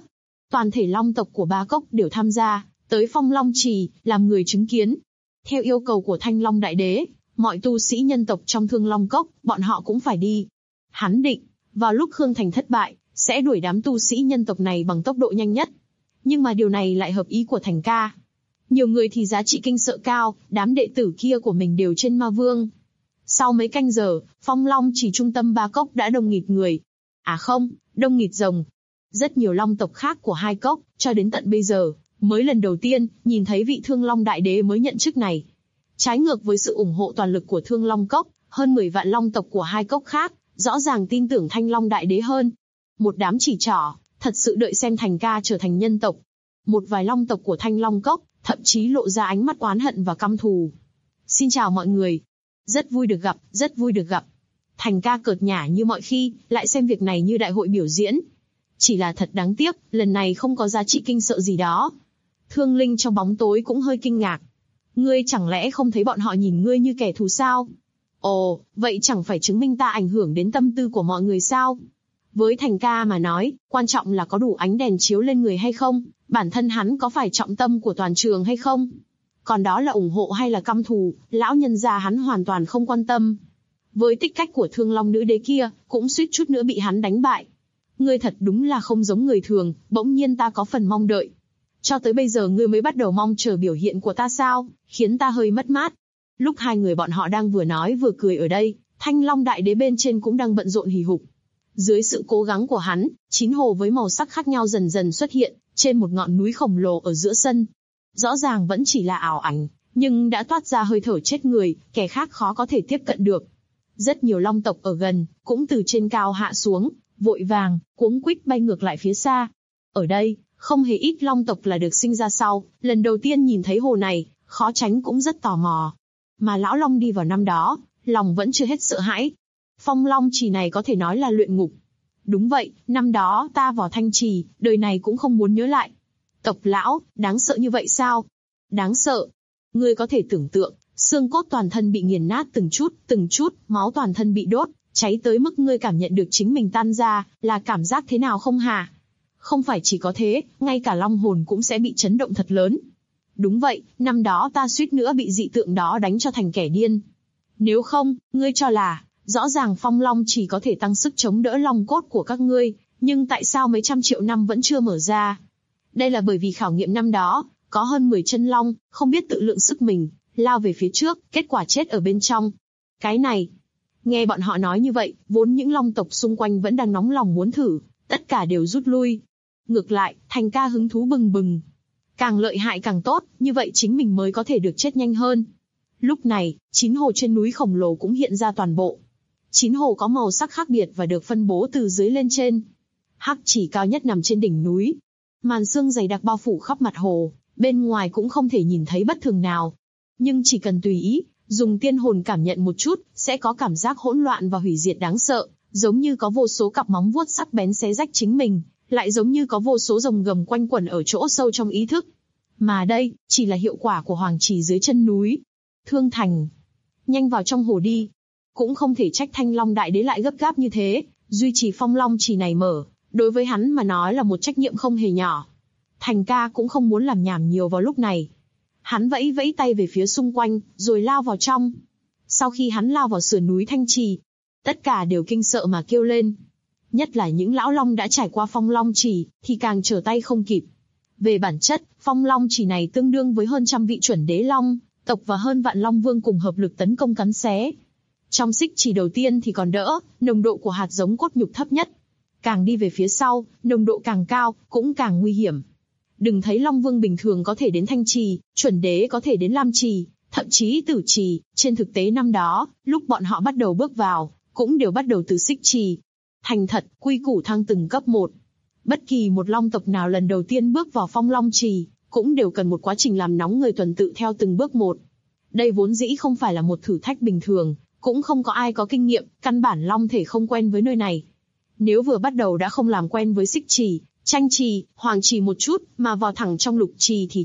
Toàn thể long tộc của Ba Cốc đều tham gia, tới Phong Long Trì, làm người chứng kiến. Theo yêu cầu của Thanh Long Đại Đế, mọi tu sĩ nhân tộc trong Thương Long Cốc, bọn họ cũng phải đi. Hắn định, vào lúc Khương Thành thất bại, sẽ đuổi đám tu sĩ nhân tộc này bằng tốc độ nhanh nhất. Nhưng mà điều này lại hợp ý của Thành ca. Nhiều người thì giá trị kinh sợ cao, đám đệ tử kia của mình đều trên ma vương. Sau mấy canh giờ, Phong Long Trì trung tâm Ba Cốc đã đông nghịt người. À không, đông nghịt rồng. Rất nhiều long tộc khác của hai cốc, cho đến tận bây giờ, mới lần đầu tiên, nhìn thấy vị Thương Long Đại Đế mới nhận chức này. Trái ngược với sự ủng hộ toàn lực của Thương Long Cốc, hơn 10 vạn long tộc của hai cốc khác, rõ ràng tin tưởng Thanh Long Đại Đế hơn. Một đám chỉ trỏ, thật sự đợi xem Thành ca trở thành nhân tộc. Một vài long tộc của Thanh Long Cốc, thậm chí lộ ra ánh mắt oán hận và căm thù. Xin chào mọi người. Rất vui được gặp, rất vui được gặp. Thành ca cợt nhả như mọi khi, lại xem việc này như đại hội biểu diễn. Chỉ là thật đáng tiếc, lần này không có giá trị kinh sợ gì đó. Thương Linh trong bóng tối cũng hơi kinh ngạc. Ngươi chẳng lẽ không thấy bọn họ nhìn ngươi như kẻ thù sao? Ồ, vậy chẳng phải chứng minh ta ảnh hưởng đến tâm tư của mọi người sao? Với Thành ca mà nói, quan trọng là có đủ ánh đèn chiếu lên người hay không, bản thân hắn có phải trọng tâm của toàn trường hay không? Còn đó là ủng hộ hay là căm thù, lão nhân gia hắn hoàn toàn không quan tâm. Với tích cách của Thương Long nữ đế kia, cũng suýt chút nữa bị hắn đánh bại. Ngươi thật đúng là không giống người thường, bỗng nhiên ta có phần mong đợi. Cho tới bây giờ ngươi mới bắt đầu mong chờ biểu hiện của ta sao, khiến ta hơi mất mát. Lúc hai người bọn họ đang vừa nói vừa cười ở đây, Thanh Long Đại Đế bên trên cũng đang bận rộn hì hục. Dưới sự cố gắng của hắn, 9 hồ với màu sắc khác nhau dần dần xuất hiện, trên một ngọn núi khổng lồ ở giữa sân. Rõ ràng vẫn chỉ là ảo ảnh, nhưng đã toát ra hơi thở chết người, kẻ khác khó có thể tiếp cận được. Rất nhiều long tộc ở gần, cũng từ trên cao hạ xuống, vội vàng, cuống quýt bay ngược lại phía xa. Ở đây, không hề ít long tộc là được sinh ra sau, lần đầu tiên nhìn thấy hồ này, khó tránh cũng rất tò mò. Mà lão long đi vào năm đó, lòng vẫn chưa hết sợ hãi. Phong Long Trì này có thể nói là luyện ngục. Đúng vậy, năm đó ta vào Thanh Trì, đời này cũng không muốn nhớ lại. Tộc lão, đáng sợ như vậy sao? Đáng sợ. Ngươi có thể tưởng tượng, xương cốt toàn thân bị nghiền nát từng chút, máu toàn thân bị đốt, cháy tới mức ngươi cảm nhận được chính mình tan ra, là cảm giác thế nào không hả? Không phải chỉ có thế, ngay cả long hồn cũng sẽ bị chấn động thật lớn. Đúng vậy, năm đó ta suýt nữa bị dị tượng đó đánh cho thành kẻ điên. Nếu không, ngươi cho là, rõ ràng Phong Long chỉ có thể tăng sức chống đỡ long cốt của các ngươi, nhưng tại sao mấy trăm triệu năm vẫn chưa mở ra? Đây là bởi vì khảo nghiệm năm đó, có hơn 10 chân long, không biết tự lượng sức mình, lao về phía trước, kết quả chết ở bên trong. Cái này, nghe bọn họ nói như vậy, vốn những long tộc xung quanh vẫn đang nóng lòng muốn thử, tất cả đều rút lui. Ngược lại, Thành ca hứng thú bừng bừng. Càng lợi hại càng tốt, như vậy chính mình mới có thể được chết nhanh hơn. Lúc này, 9 hồ trên núi khổng lồ cũng hiện ra toàn bộ. 9 hồ có màu sắc khác biệt và được phân bố từ dưới lên trên. Hắc chỉ cao nhất nằm trên đỉnh núi. Màn sương dày đặc bao phủ khắp mặt hồ, bên ngoài cũng không thể nhìn thấy bất thường nào. Nhưng chỉ cần tùy ý, dùng tiên hồn cảm nhận một chút, sẽ có cảm giác hỗn loạn và hủy diệt đáng sợ, giống như có vô số cặp móng vuốt sắc bén xé rách chính mình, lại giống như có vô số rồng gầm quanh quẩn ở chỗ sâu trong ý thức. Mà đây, chỉ là hiệu quả của hoàng trì dưới chân núi. Thương Thành, nhanh vào trong hồ đi. Cũng không thể trách Thanh Long Đại Đế lại gấp gáp như thế, duy trì Phong Long Trì này mở, đối với hắn mà nói là một trách nhiệm không hề nhỏ. Thành ca cũng không muốn làm nhảm nhiều vào lúc này. Hắn vẫy vẫy tay về phía xung quanh, rồi lao vào trong. Sau khi hắn lao vào sườn núi Thanh Trì, tất cả đều kinh sợ mà kêu lên. Nhất là những lão long đã trải qua Phong Long Trì, thì càng trở tay không kịp. Về bản chất, Phong Long Trì này tương đương với hơn trăm vị chuẩn đế long tộc và hơn vạn long vương cùng hợp lực tấn công cắn xé. Trong xích trì đầu tiên thì còn đỡ, nồng độ của hạt giống cốt nhục thấp nhất. Càng đi về phía sau, nồng độ càng cao, cũng càng nguy hiểm. Đừng thấy long vương bình thường có thể đến Thanh Trì, chuẩn đế có thể đến Lam Trì, thậm chí Tử Trì. Trên thực tế năm đó, lúc bọn họ bắt đầu bước vào, cũng đều bắt đầu từ xích trì. Thành thật, quy củ thăng từng cấp một. Bất kỳ một long tộc nào lần đầu tiên bước vào Phong Long Trì, cũng đều cần một quá trình làm nóng người tuần tự theo từng bước một. Đây vốn dĩ không phải là một thử thách bình thường, cũng không có ai có kinh nghiệm, căn bản long thể không quen với nơi này. Nếu vừa bắt đầu đã không làm quen với xích trì, tranh trì, hoàng trì một chút, mà vào thẳng trong lục trì thì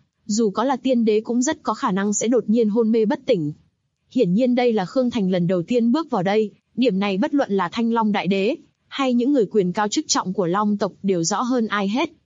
dù có là tiên đế cũng rất có khả năng sẽ đột nhiên hôn mê bất tỉnh. Hiển nhiên đây là Khương Thành lần đầu tiên bước vào đây, điểm này bất luận là Thanh Long Đại Đế, hay những người quyền cao chức trọng của long tộc đều rõ hơn ai hết.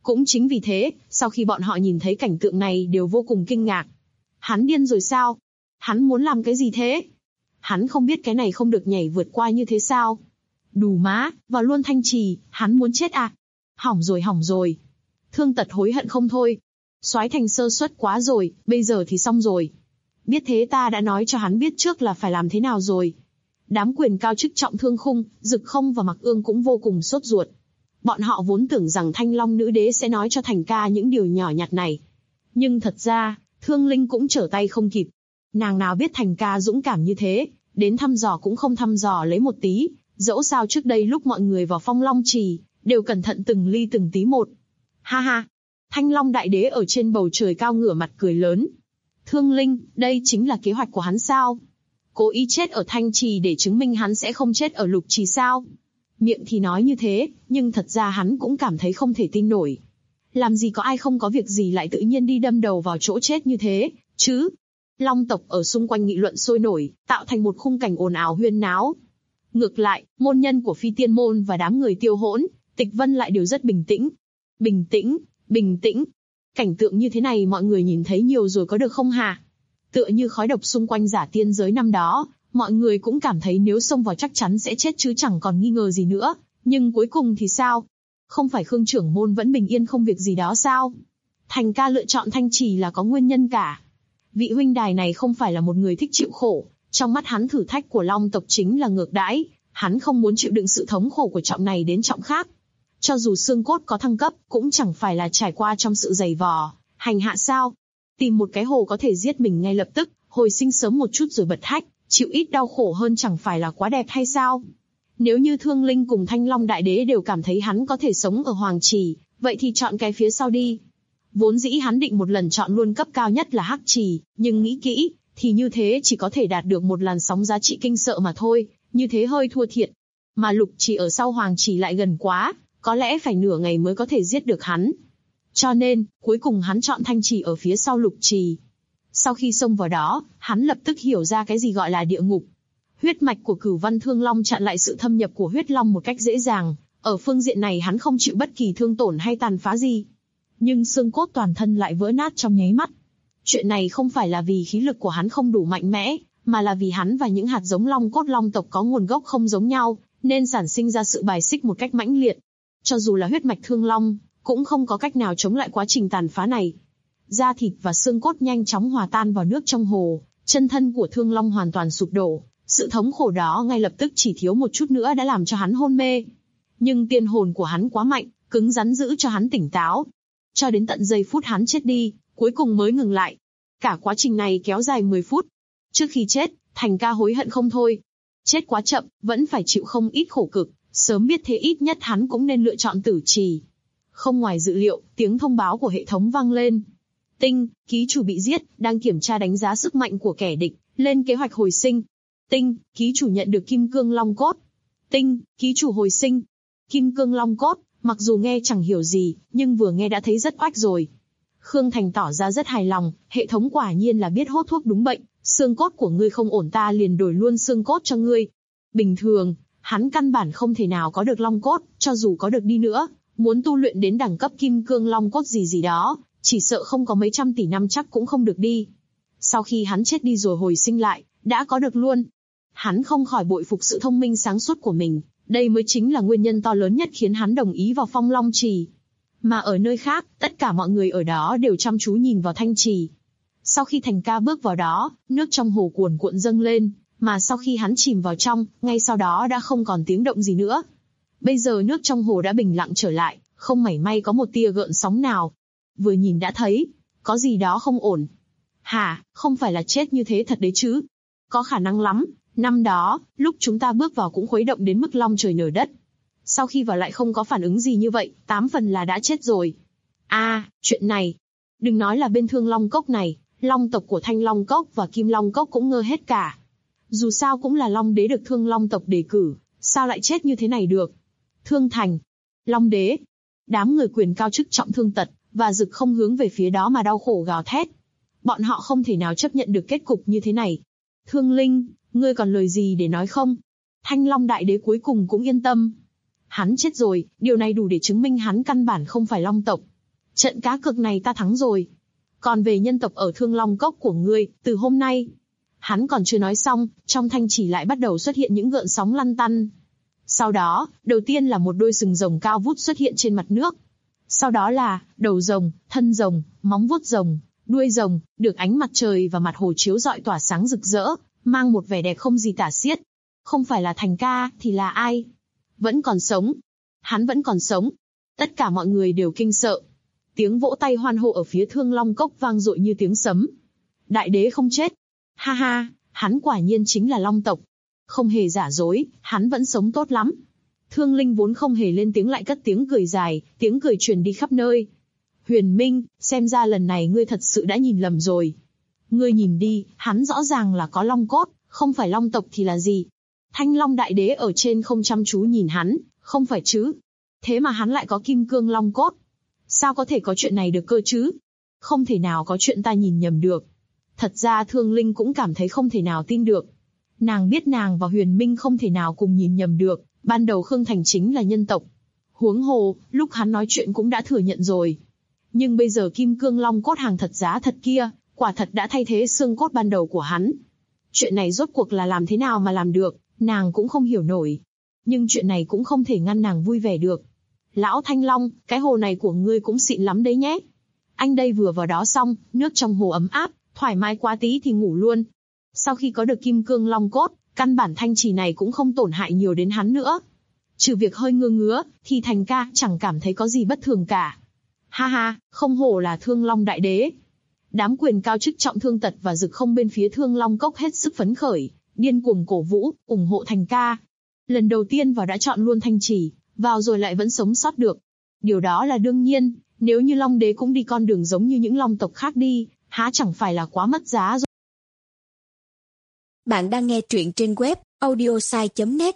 Cũng chính vì thế, sau khi bọn họ nhìn thấy cảnh tượng này đều vô cùng kinh ngạc. Hắn điên rồi sao? Hắn muốn làm cái gì thế? Hắn không biết cái này không được nhảy vượt qua như thế sao? Đù má, vào luôn Thanh Trì, hắn muốn chết à? Hỏng rồi hỏng rồi. Thương Tật hối hận không thôi. Soái Thành sơ suất quá rồi, bây giờ thì xong rồi. Biết thế ta đã nói cho hắn biết trước là phải làm thế nào rồi. Đám quyền cao chức trọng Thương Khung, Dực Không và Mặc Ương cũng vô cùng sốt ruột. Bọn họ vốn tưởng rằng Thanh Long nữ đế sẽ nói cho Thành ca những điều nhỏ nhặt này. Nhưng thật ra, Thương Linh cũng trở tay không kịp. Nàng nào biết Thành ca dũng cảm như thế, đến thăm dò cũng không thăm dò lấy một tí, dẫu sao trước đây lúc mọi người vào Phong Long Trì, đều cẩn thận từng ly từng tí một. Ha ha! Thanh Long đại đế ở trên bầu trời cao ngửa mặt cười lớn. Thương Linh, đây chính là kế hoạch của hắn sao? Cố ý chết ở Thanh Trì để chứng minh hắn sẽ không chết ở Lục Trì sao? Miệng thì nói như thế, nhưng thật ra hắn cũng cảm thấy không thể tin nổi. Làm gì có ai không có việc gì lại tự nhiên đi đâm đầu vào chỗ chết như thế, chứ? Long tộc ở xung quanh nghị luận sôi nổi, tạo thành một khung cảnh ồn ào huyên náo. Ngược lại, môn nhân của Phi Tiên Môn và đám người Tiêu Hỗn, Tịch Vân lại đều rất bình tĩnh. Bình tĩnh, bình tĩnh. Cảnh tượng như thế này mọi người nhìn thấy nhiều rồi có được không hả? Tựa như khói độc xung quanh giả tiên giới năm đó, mọi người cũng cảm thấy nếu xông vào chắc chắn sẽ chết chứ chẳng còn nghi ngờ gì nữa. Nhưng cuối cùng thì sao? Không phải Khương trưởng môn vẫn bình yên không việc gì đó sao? Thành ca lựa chọn Thanh Trì là có nguyên nhân cả. Vị huynh đài này không phải là một người thích chịu khổ, trong mắt hắn thử thách của Long tộc chính là ngược đãi, hắn không muốn chịu đựng sự thống khổ của trọng này đến trọng khác. Cho dù xương cốt có thăng cấp, cũng chẳng phải là trải qua trong sự dày vò, hành hạ sao? Tìm một cái hồ có thể giết mình ngay lập tức, hồi sinh sớm một chút rồi bật hách, chịu ít đau khổ hơn chẳng phải là quá đẹp hay sao? Nếu như Thương Linh cùng Thanh Long Đại Đế đều cảm thấy hắn có thể sống ở Hoàng Trì, vậy thì chọn cái phía sau đi. Vốn dĩ hắn định một lần chọn luôn cấp cao nhất là Hắc Trì, nhưng nghĩ kỹ, thì như thế chỉ có thể đạt được một làn sóng giá trị kinh sợ mà thôi, như thế hơi thua thiệt. Mà Lục Trì ở sau Hoàng Trì lại gần quá, có lẽ phải nửa ngày mới có thể giết được hắn. Cho nên, cuối cùng hắn chọn Thanh Trì ở phía sau Lục Trì. Sau khi xông vào đó, hắn lập tức hiểu ra cái gì gọi là địa ngục. Huyết mạch của Cửu Văn Thương Long chặn lại sự thâm nhập của huyết long một cách dễ dàng, ở phương diện này hắn không chịu bất kỳ thương tổn hay tàn phá gì. Nhưng xương cốt toàn thân lại vỡ nát trong nháy mắt. Chuyện này không phải là vì khí lực của hắn không đủ mạnh mẽ, mà là vì hắn và những hạt giống long cốt long tộc có nguồn gốc không giống nhau, nên sản sinh ra sự bài xích một cách mãnh liệt. Cho dù là huyết mạch Thương Long, cũng không có cách nào chống lại quá trình tàn phá này. Da thịt và xương cốt nhanh chóng hòa tan vào nước trong hồ, chân thân của Thương Long hoàn toàn sụp đổ. Sự thống khổ đó ngay lập tức chỉ thiếu một chút nữa đã làm cho hắn hôn mê. Nhưng tiên hồn của hắn quá mạnh, cứng rắn giữ cho hắn tỉnh táo. Cho đến tận giây phút hắn chết đi, cuối cùng mới ngừng lại. Cả quá trình này kéo dài 10 phút. Trước khi chết, Thành ca hối hận không thôi. Chết quá chậm, vẫn phải chịu không ít khổ cực, sớm biết thế ít nhất hắn cũng nên lựa chọn Tử Trì. Không ngoài dự liệu, tiếng thông báo của hệ thống vang lên. Tinh, ký chủ bị giết, đang kiểm tra đánh giá sức mạnh của kẻ địch, lên kế hoạch hồi sinh. Tinh, ký chủ nhận được Kim Cương Long Cốt. Tinh, ký chủ hồi sinh. Kim Cương Long Cốt, mặc dù nghe chẳng hiểu gì, nhưng vừa nghe đã thấy rất oách rồi. Khương Thành tỏ ra rất hài lòng, hệ thống quả nhiên là biết hốt thuốc đúng bệnh, xương cốt của ngươi không ổn ta liền đổi luôn xương cốt cho ngươi. Bình thường, hắn căn bản không thể nào có được Long Cốt, cho dù có được đi nữa, muốn tu luyện đến đẳng cấp Kim Cương Long Cốt gì đó, chỉ sợ không có mấy trăm tỷ năm chắc cũng không được đi. Sau khi hắn chết đi rồi hồi sinh lại, đã có được luôn. Hắn không khỏi bội phục sự thông minh sáng suốt của mình, đây mới chính là nguyên nhân to lớn nhất khiến hắn đồng ý vào Phong Long Trì. Mà ở nơi khác, tất cả mọi người ở đó đều chăm chú nhìn vào Thanh Trì. Sau khi Thành ca bước vào đó, nước trong hồ cuồn cuộn dâng lên, mà sau khi hắn chìm vào trong, ngay sau đó đã không còn tiếng động gì nữa. Bây giờ nước trong hồ đã bình lặng trở lại, không mảy may có một tia gợn sóng nào. Vừa nhìn đã thấy, có gì đó không ổn. Hả, không phải là chết như thế thật đấy chứ? Có khả năng lắm, năm đó, lúc chúng ta bước vào cũng khuấy động đến mức long trời lở đất. Sau khi vào lại không có phản ứng gì như vậy, 8 phần là đã chết rồi. Chuyện này, đừng nói là bên Thương Long Cốc này, long tộc của Thanh Long Cốc và Kim Long Cốc cũng ngơ hết cả. Dù sao cũng là Long Đế được Thương Long tộc đề cử, sao lại chết như thế này được? Thương Thành, Long Đế, đám người quyền cao chức trọng Thương Tật và Dực Không hướng về phía đó mà đau khổ gào thét. Bọn họ không thể nào chấp nhận được kết cục như thế này. Thương Linh, ngươi còn lời gì để nói không? Thanh Long Đại Đế cuối cùng cũng yên tâm. Hắn chết rồi, điều này đủ để chứng minh hắn căn bản không phải Long tộc. Trận cá cược này ta thắng rồi. Còn về nhân tộc ở Thương Long Cốc của ngươi, từ hôm nay. Hắn còn chưa nói xong, trong thanh chỉ lại bắt đầu xuất hiện những gợn sóng lăn tăn. Sau đó, đầu tiên là một đôi sừng rồng cao vút xuất hiện trên mặt nước. Sau đó là đầu rồng, thân rồng, móng vuốt rồng, đuôi rồng, được ánh mặt trời và mặt hồ chiếu rọi tỏa sáng rực rỡ, mang một vẻ đẹp không gì tả xiết. Không phải là Thành ca, thì là ai? Vẫn còn sống. Hắn vẫn còn sống. Tất cả mọi người đều kinh sợ. Tiếng vỗ tay hoan hô ở phía Thương Long Cốc vang dội như tiếng sấm. Đại đế không chết. Ha ha, hắn quả nhiên chính là Long tộc. Không hề giả dối, hắn vẫn sống tốt lắm. Thương Linh vốn không hề lên tiếng lại cất tiếng cười dài, tiếng cười truyền đi khắp nơi. Huyền Minh, xem ra lần này ngươi thật sự đã nhìn lầm rồi. Ngươi nhìn đi, hắn rõ ràng là có long cốt, không phải Long tộc thì là gì? Thanh Long Đại Đế ở trên không chăm chú nhìn hắn, không phải chứ? Thế mà hắn lại có kim cương long cốt. Sao có thể có chuyện này được cơ chứ? Không thể nào có chuyện ta nhìn nhầm được. Thật ra Thương Linh cũng cảm thấy không thể nào tin được. Nàng biết nàng và Huyền Minh không thể nào cùng nhìn nhầm được, ban đầu Khương Thành chính là nhân tộc. Huống hồ, lúc hắn nói chuyện cũng đã thừa nhận rồi. Nhưng bây giờ kim cương long cốt hàng thật giá thật kia, quả thật đã thay thế xương cốt ban đầu của hắn. Chuyện này rốt cuộc là làm thế nào mà làm được, nàng cũng không hiểu nổi. Nhưng chuyện này cũng không thể ngăn nàng vui vẻ được. Lão Thanh Long, cái hồ này của ngươi cũng xịn lắm đấy nhé. Anh đây vừa vào đó xong, nước trong hồ ấm áp, thoải mái quá tí thì ngủ luôn. Sau khi có được kim cương long cốt, căn bản thanh trì này cũng không tổn hại nhiều đến hắn nữa. Trừ việc hơi ngứa ngứa, thì Thành ca chẳng cảm thấy có gì bất thường cả. Ha ha, không hổ là Thương Long Đại Đế. Đám quyền cao chức trọng Thương Tật và Dực Không bên phía Thương Long Cốc hết sức phấn khởi, điên cuồng cổ vũ, ủng hộ Thành ca. Lần đầu tiên vào đã chọn luôn thanh trì, vào rồi lại vẫn sống sót được. Điều đó là đương nhiên, nếu như Long Đế cũng đi con đường giống như những long tộc khác đi, há chẳng phải là quá mất giá rồi. Bạn đang nghe truyện trên web audiosai.net.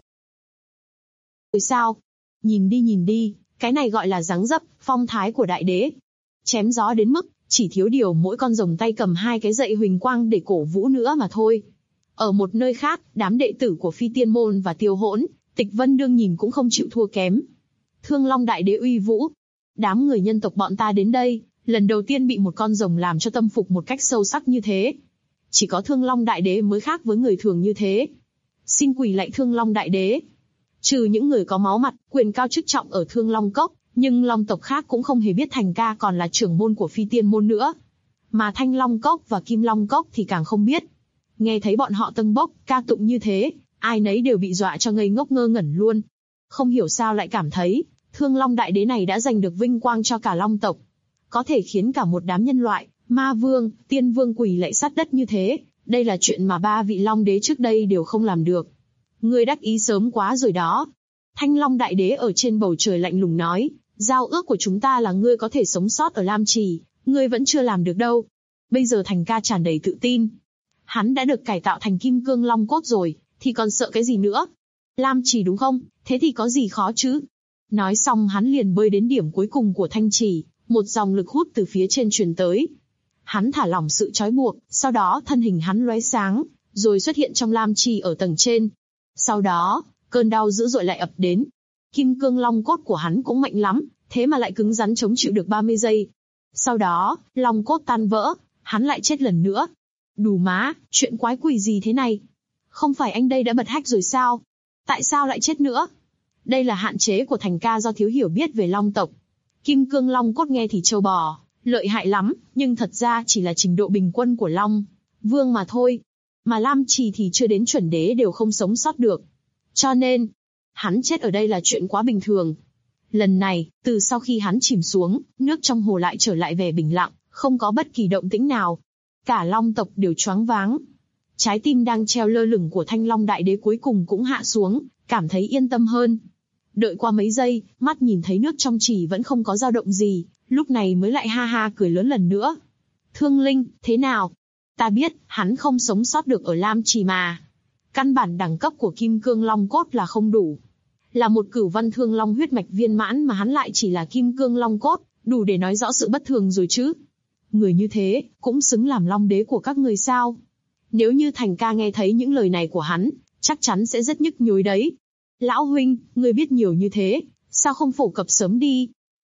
Rồi sao? Nhìn đi, cái này gọi là dáng dấp, phong thái của đại đế. Chém gió đến mức, chỉ thiếu điều mỗi con rồng tay cầm hai cái dậy huỳnh quang để cổ vũ nữa mà thôi. Ở một nơi khác, đám đệ tử của Phi Tiên Môn và Tiêu Hỗn, Tịch Vân Đương nhìn cũng không chịu thua kém. Thương Long Đại Đế uy vũ. Đám người nhân tộc bọn ta đến đây, lần đầu tiên bị một con rồng làm cho tâm phục một cách sâu sắc như thế. Chỉ có Thương Long Đại Đế mới khác với người thường như thế. Xin quỳ lạy Thương Long Đại Đế. Trừ những người có máu mặt, quyền cao chức trọng ở Thương Long Cốc, nhưng long tộc khác cũng không hề biết Thành ca còn là trưởng môn của Phi Tiên Môn nữa. Mà Thanh Long Cốc và Kim Long Cốc thì càng không biết. Nghe thấy bọn họ tâng bốc, ca tụng như thế, ai nấy đều bị dọa cho ngây ngốc ngơ ngẩn luôn. Không hiểu sao lại cảm thấy, Thương Long Đại Đế này đã giành được vinh quang cho cả long tộc. Có thể khiến cả một đám nhân loại, ma vương, tiên vương quỳ lạy sát đất như thế, đây là chuyện mà ba vị long đế trước đây đều không làm được. Ngươi đắc ý sớm quá rồi đó. Thanh Long Đại Đế ở trên bầu trời lạnh lùng nói, giao ước của chúng ta là ngươi có thể sống sót ở Lam Trì, ngươi vẫn chưa làm được đâu. Bây giờ Thành ca tràn đầy tự tin. Hắn đã được cải tạo thành kim cương long cốt rồi, thì còn sợ cái gì nữa? Lam Trì đúng không? Thế thì có gì khó chứ? Nói xong hắn liền bơi đến điểm cuối cùng của thanh trì, một dòng lực hút từ phía trên truyền tới. Hắn thả lỏng sự trói buộc, sau đó thân hình hắn lóe sáng, rồi xuất hiện trong Lam Trì ở tầng trên. Sau đó, cơn đau dữ dội lại ập đến. Kim cương long cốt của hắn cũng mạnh lắm, thế mà lại cứng rắn chống chịu được 30 giây. Sau đó, long cốt tan vỡ, hắn lại chết lần nữa. Đù má, chuyện quái quỷ gì thế này? Không phải anh đây đã bật hack rồi sao? Tại sao lại chết nữa? Đây là hạn chế của Thành ca do thiếu hiểu biết về long tộc. Kim cương long cốt nghe thì trâu bò, lợi hại lắm, nhưng thật ra chỉ là trình độ bình quân của long vương mà thôi. Mà Lam Trì thì chưa đến chuẩn đế đều không sống sót được. Cho nên, hắn chết ở đây là chuyện quá bình thường. Lần này, từ sau khi hắn chìm xuống, nước trong hồ lại trở lại vẻ bình lặng, không có bất kỳ động tĩnh nào. Cả long tộc đều choáng váng. Trái tim đang treo lơ lửng của Thanh Long Đại Đế cuối cùng cũng hạ xuống, cảm thấy yên tâm hơn. Đợi qua mấy giây, mắt nhìn thấy nước trong trì vẫn không có dao động gì, lúc này mới lại ha ha cười lớn lần nữa. Thương Linh, thế nào? Ta biết, hắn không sống sót được ở Lam Trì mà. Căn bản đẳng cấp của Kim Cương Long Cốt là không đủ. Là một cửu văn thương long huyết mạch viên mãn mà hắn lại chỉ là Kim Cương Long Cốt, đủ để nói rõ sự bất thường rồi chứ. Người như thế, cũng xứng làm long đế của các người sao? Nếu như Thành ca nghe thấy những lời này của hắn, chắc chắn sẽ rất nhức nhối đấy. Lão huynh, ngươi biết nhiều như thế, sao không phổ cập sớm đi?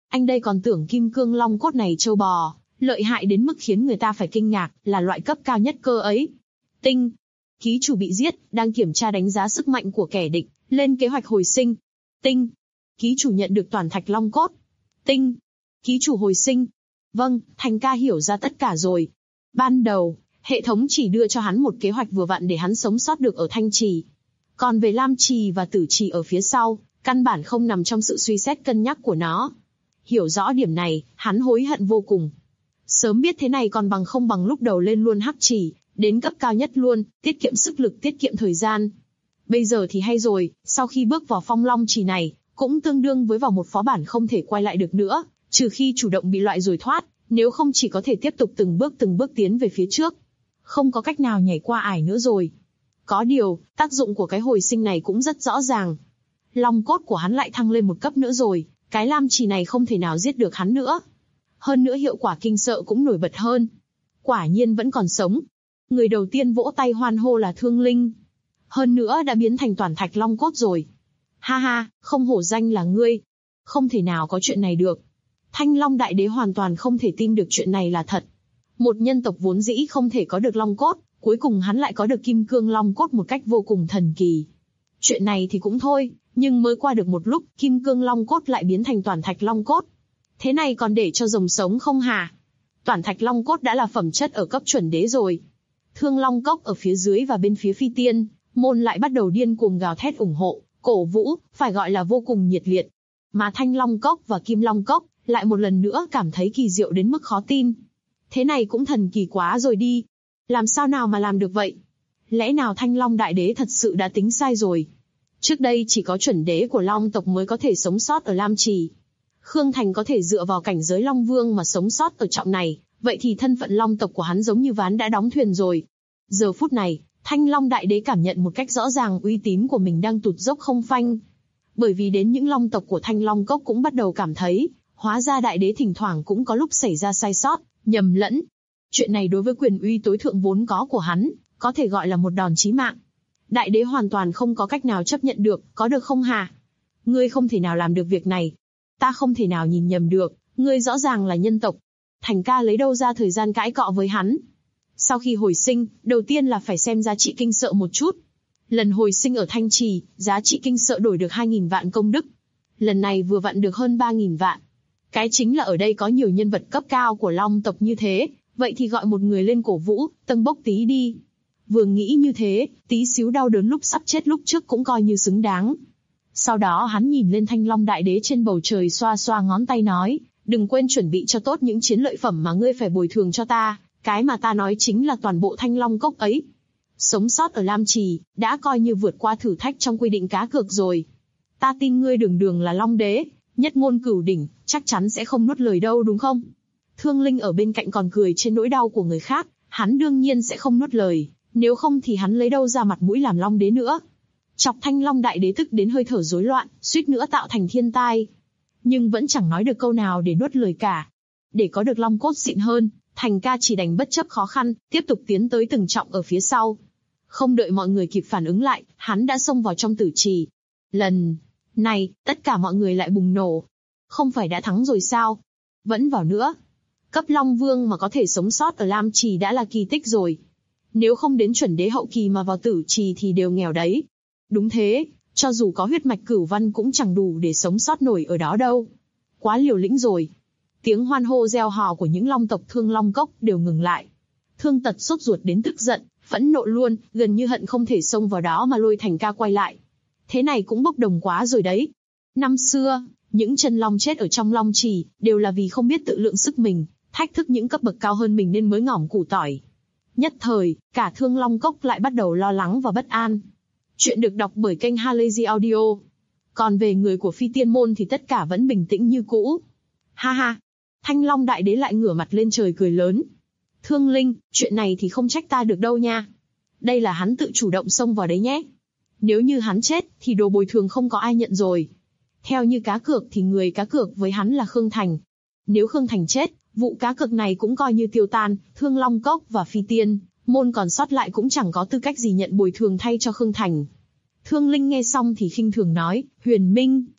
Anh đây còn tưởng kim cương long cốt này trâu bò, lợi hại đến mức khiến người ta phải kinh ngạc, là loại cấp cao nhất cơ ấy. Tinh. Ký chủ bị giết, đang kiểm tra đánh giá sức mạnh của kẻ địch, lên kế hoạch hồi sinh. Tinh. Ký chủ nhận được toàn thạch long cốt. Tinh. Ký chủ hồi sinh. Vâng, Thành ca hiểu ra tất cả rồi. Ban đầu, hệ thống chỉ đưa cho hắn một kế hoạch vừa vặn để hắn sống sót được ở Thanh Trì. Còn về Lam Trì và Tử Trì ở phía sau, căn bản không nằm trong sự suy xét cân nhắc của nó. Hiểu rõ điểm này, hắn hối hận vô cùng. Sớm biết thế này còn không bằng lúc đầu lên luôn Hắc Trì, đến cấp cao nhất luôn, tiết kiệm sức lực, tiết kiệm thời gian. Bây giờ thì hay rồi, sau khi bước vào Phong Long Trì này, cũng tương đương với vào một phó bản không thể quay lại được nữa, trừ khi chủ động bị loại rồi thoát, nếu không chỉ có thể tiếp tục từng bước tiến về phía trước. Không có cách nào nhảy qua ải nữa rồi. Có điều, tác dụng của cái hồi sinh này cũng rất rõ ràng. Long cốt của hắn lại thăng lên một cấp nữa rồi, cái Lam Trì này không thể nào giết được hắn nữa. Hơn nữa hiệu quả kinh sợ cũng nổi bật hơn. Quả nhiên vẫn còn sống. Người đầu tiên vỗ tay hoan hô là Thương Linh. Hơn nữa đã biến thành toàn thạch long cốt rồi. Ha ha, không hổ danh là ngươi. Không thể nào có chuyện này được. Thanh Long Đại Đế hoàn toàn không thể tin được chuyện này là thật. Một nhân tộc vốn dĩ không thể có được long cốt, cuối cùng hắn lại có được kim cương long cốt một cách vô cùng thần kỳ. Chuyện này thì cũng thôi, nhưng mới qua được một lúc, kim cương long cốt lại biến thành toàn thạch long cốt. Thế này còn để cho rồng sống không hả? Toàn thạch long cốt đã là phẩm chất ở cấp chuẩn đế rồi. Thương Long Cốc ở phía dưới và bên phía Phi Tiên môn lại bắt đầu điên cuồng gào thét ủng hộ, cổ vũ, phải gọi là vô cùng nhiệt liệt. Mà Thanh Long Cốc và Kim Long Cốc lại một lần nữa cảm thấy kỳ diệu đến mức khó tin. Thế này cũng thần kỳ quá rồi đi. Làm sao nào mà làm được vậy? Lẽ nào Thanh Long Đại Đế thật sự đã tính sai rồi? Trước đây chỉ có chuẩn đế của Long tộc mới có thể sống sót ở Lam Trì. Khương Thành có thể dựa vào cảnh giới Long Vương mà sống sót ở trọng này, vậy thì thân phận Long tộc của hắn giống như ván đã đóng thuyền rồi. Giờ phút này, Thanh Long Đại Đế cảm nhận một cách rõ ràng uy tín của mình đang tụt dốc không phanh. Bởi vì đến những Long tộc của Thanh Long Cốc cũng bắt đầu cảm thấy, hóa ra Đại Đế thỉnh thoảng cũng có lúc xảy ra sai sót, nhầm lẫn. Chuyện này đối với quyền uy tối thượng vốn có của hắn, có thể gọi là một đòn chí mạng. Đại Đế hoàn toàn không có cách nào chấp nhận được, có được không hả? Ngươi không thể nào làm được việc này. Ta không thể nào nhìn nhầm được, ngươi rõ ràng là nhân tộc. Thành ca lấy đâu ra thời gian cãi cọ với hắn. Sau khi hồi sinh, đầu tiên là phải xem giá trị kinh sợ một chút. Lần hồi sinh ở Thanh Trì, giá trị kinh sợ đổi được 2.000 vạn công đức. Lần này vừa vặn được hơn 3.000 vạn. Cái chính là ở đây có nhiều nhân vật cấp cao của Long tộc như thế, vậy thì gọi một người lên cổ vũ, tâng bốc tí đi. Vừa nghĩ như thế, tí xíu đau đớn lúc sắp chết lúc trước cũng coi như xứng đáng. Sau đó hắn nhìn lên Thanh Long Đại Đế trên bầu trời xoa xoa ngón tay nói, đừng quên chuẩn bị cho tốt những chiến lợi phẩm mà ngươi phải bồi thường cho ta, cái mà ta nói chính là toàn bộ Thanh Long Cốc ấy. Sống sót ở Lam Trì, đã coi như vượt qua thử thách trong quy định cá cược rồi. Ta tin ngươi đường đường là Long Đế, nhất ngôn cửu đỉnh, chắc chắn sẽ không nuốt lời đâu đúng không? Thương Linh ở bên cạnh còn cười trên nỗi đau của người khác, hắn đương nhiên sẽ không nuốt lời, nếu không thì hắn lấy đâu ra mặt mũi làm Long Đế nữa. Chọc Thanh Long Đại Đế tức đến hơi thở rối loạn, suýt nữa tạo thành thiên tai. Nhưng vẫn chẳng nói được câu nào để nuốt lời cả. Để có được long cốt xịn hơn, Thành ca chỉ đành bất chấp khó khăn, tiếp tục tiến tới từng trọng ở phía sau. Không đợi mọi người kịp phản ứng lại, hắn đã xông vào trong tử trì. Lần này, tất cả mọi người lại bùng nổ. Không phải đã thắng rồi sao? Vẫn vào nữa. Cấp Long Vương mà có thể sống sót ở Lam Trì đã là kỳ tích rồi. Nếu không đến chuẩn đế hậu kỳ mà vào tử trì thì đều nghèo đấy. Đúng thế, cho dù có huyết mạch cửu văn cũng chẳng đủ để sống sót nổi ở đó đâu. Quá liều lĩnh rồi. Tiếng hoan hô reo hò của những Long tộc Thương Long Cốc đều ngừng lại. Thương Tật sốt ruột đến tức giận, phẫn nộ luôn, gần như hận không thể xông vào đó mà lôi Thành ca quay lại. Thế này cũng bốc đồng quá rồi đấy. Năm xưa, những chân long chết ở trong Long Trì đều là vì không biết tự lượng sức mình, thách thức những cấp bậc cao hơn mình nên mới ngỏm củ tỏi. Nhất thời, cả Thương Long Cốc lại bắt đầu lo lắng và bất an. Chuyện được đọc bởi kênh Halazy Audio. Còn về người của Phi Tiên môn thì tất cả vẫn bình tĩnh như cũ. Ha ha, Thanh Long Đại Đế lại ngửa mặt lên trời cười lớn. Thương Linh, chuyện này thì không trách ta được đâu nha. Đây là hắn tự chủ động xông vào đấy nhé. Nếu như hắn chết thì đồ bồi thường không có ai nhận rồi. Theo như cá cược thì người cá cược với hắn là Khương Thành. Nếu Khương Thành chết, vụ cá cược này cũng coi như tiêu tan, Thương Long Cốc và Phi Tiên môn còn sót lại cũng chẳng có tư cách gì nhận bồi thường thay cho Khương Thành. Thương Linh nghe xong thì khinh thường nói, Huyền Minh,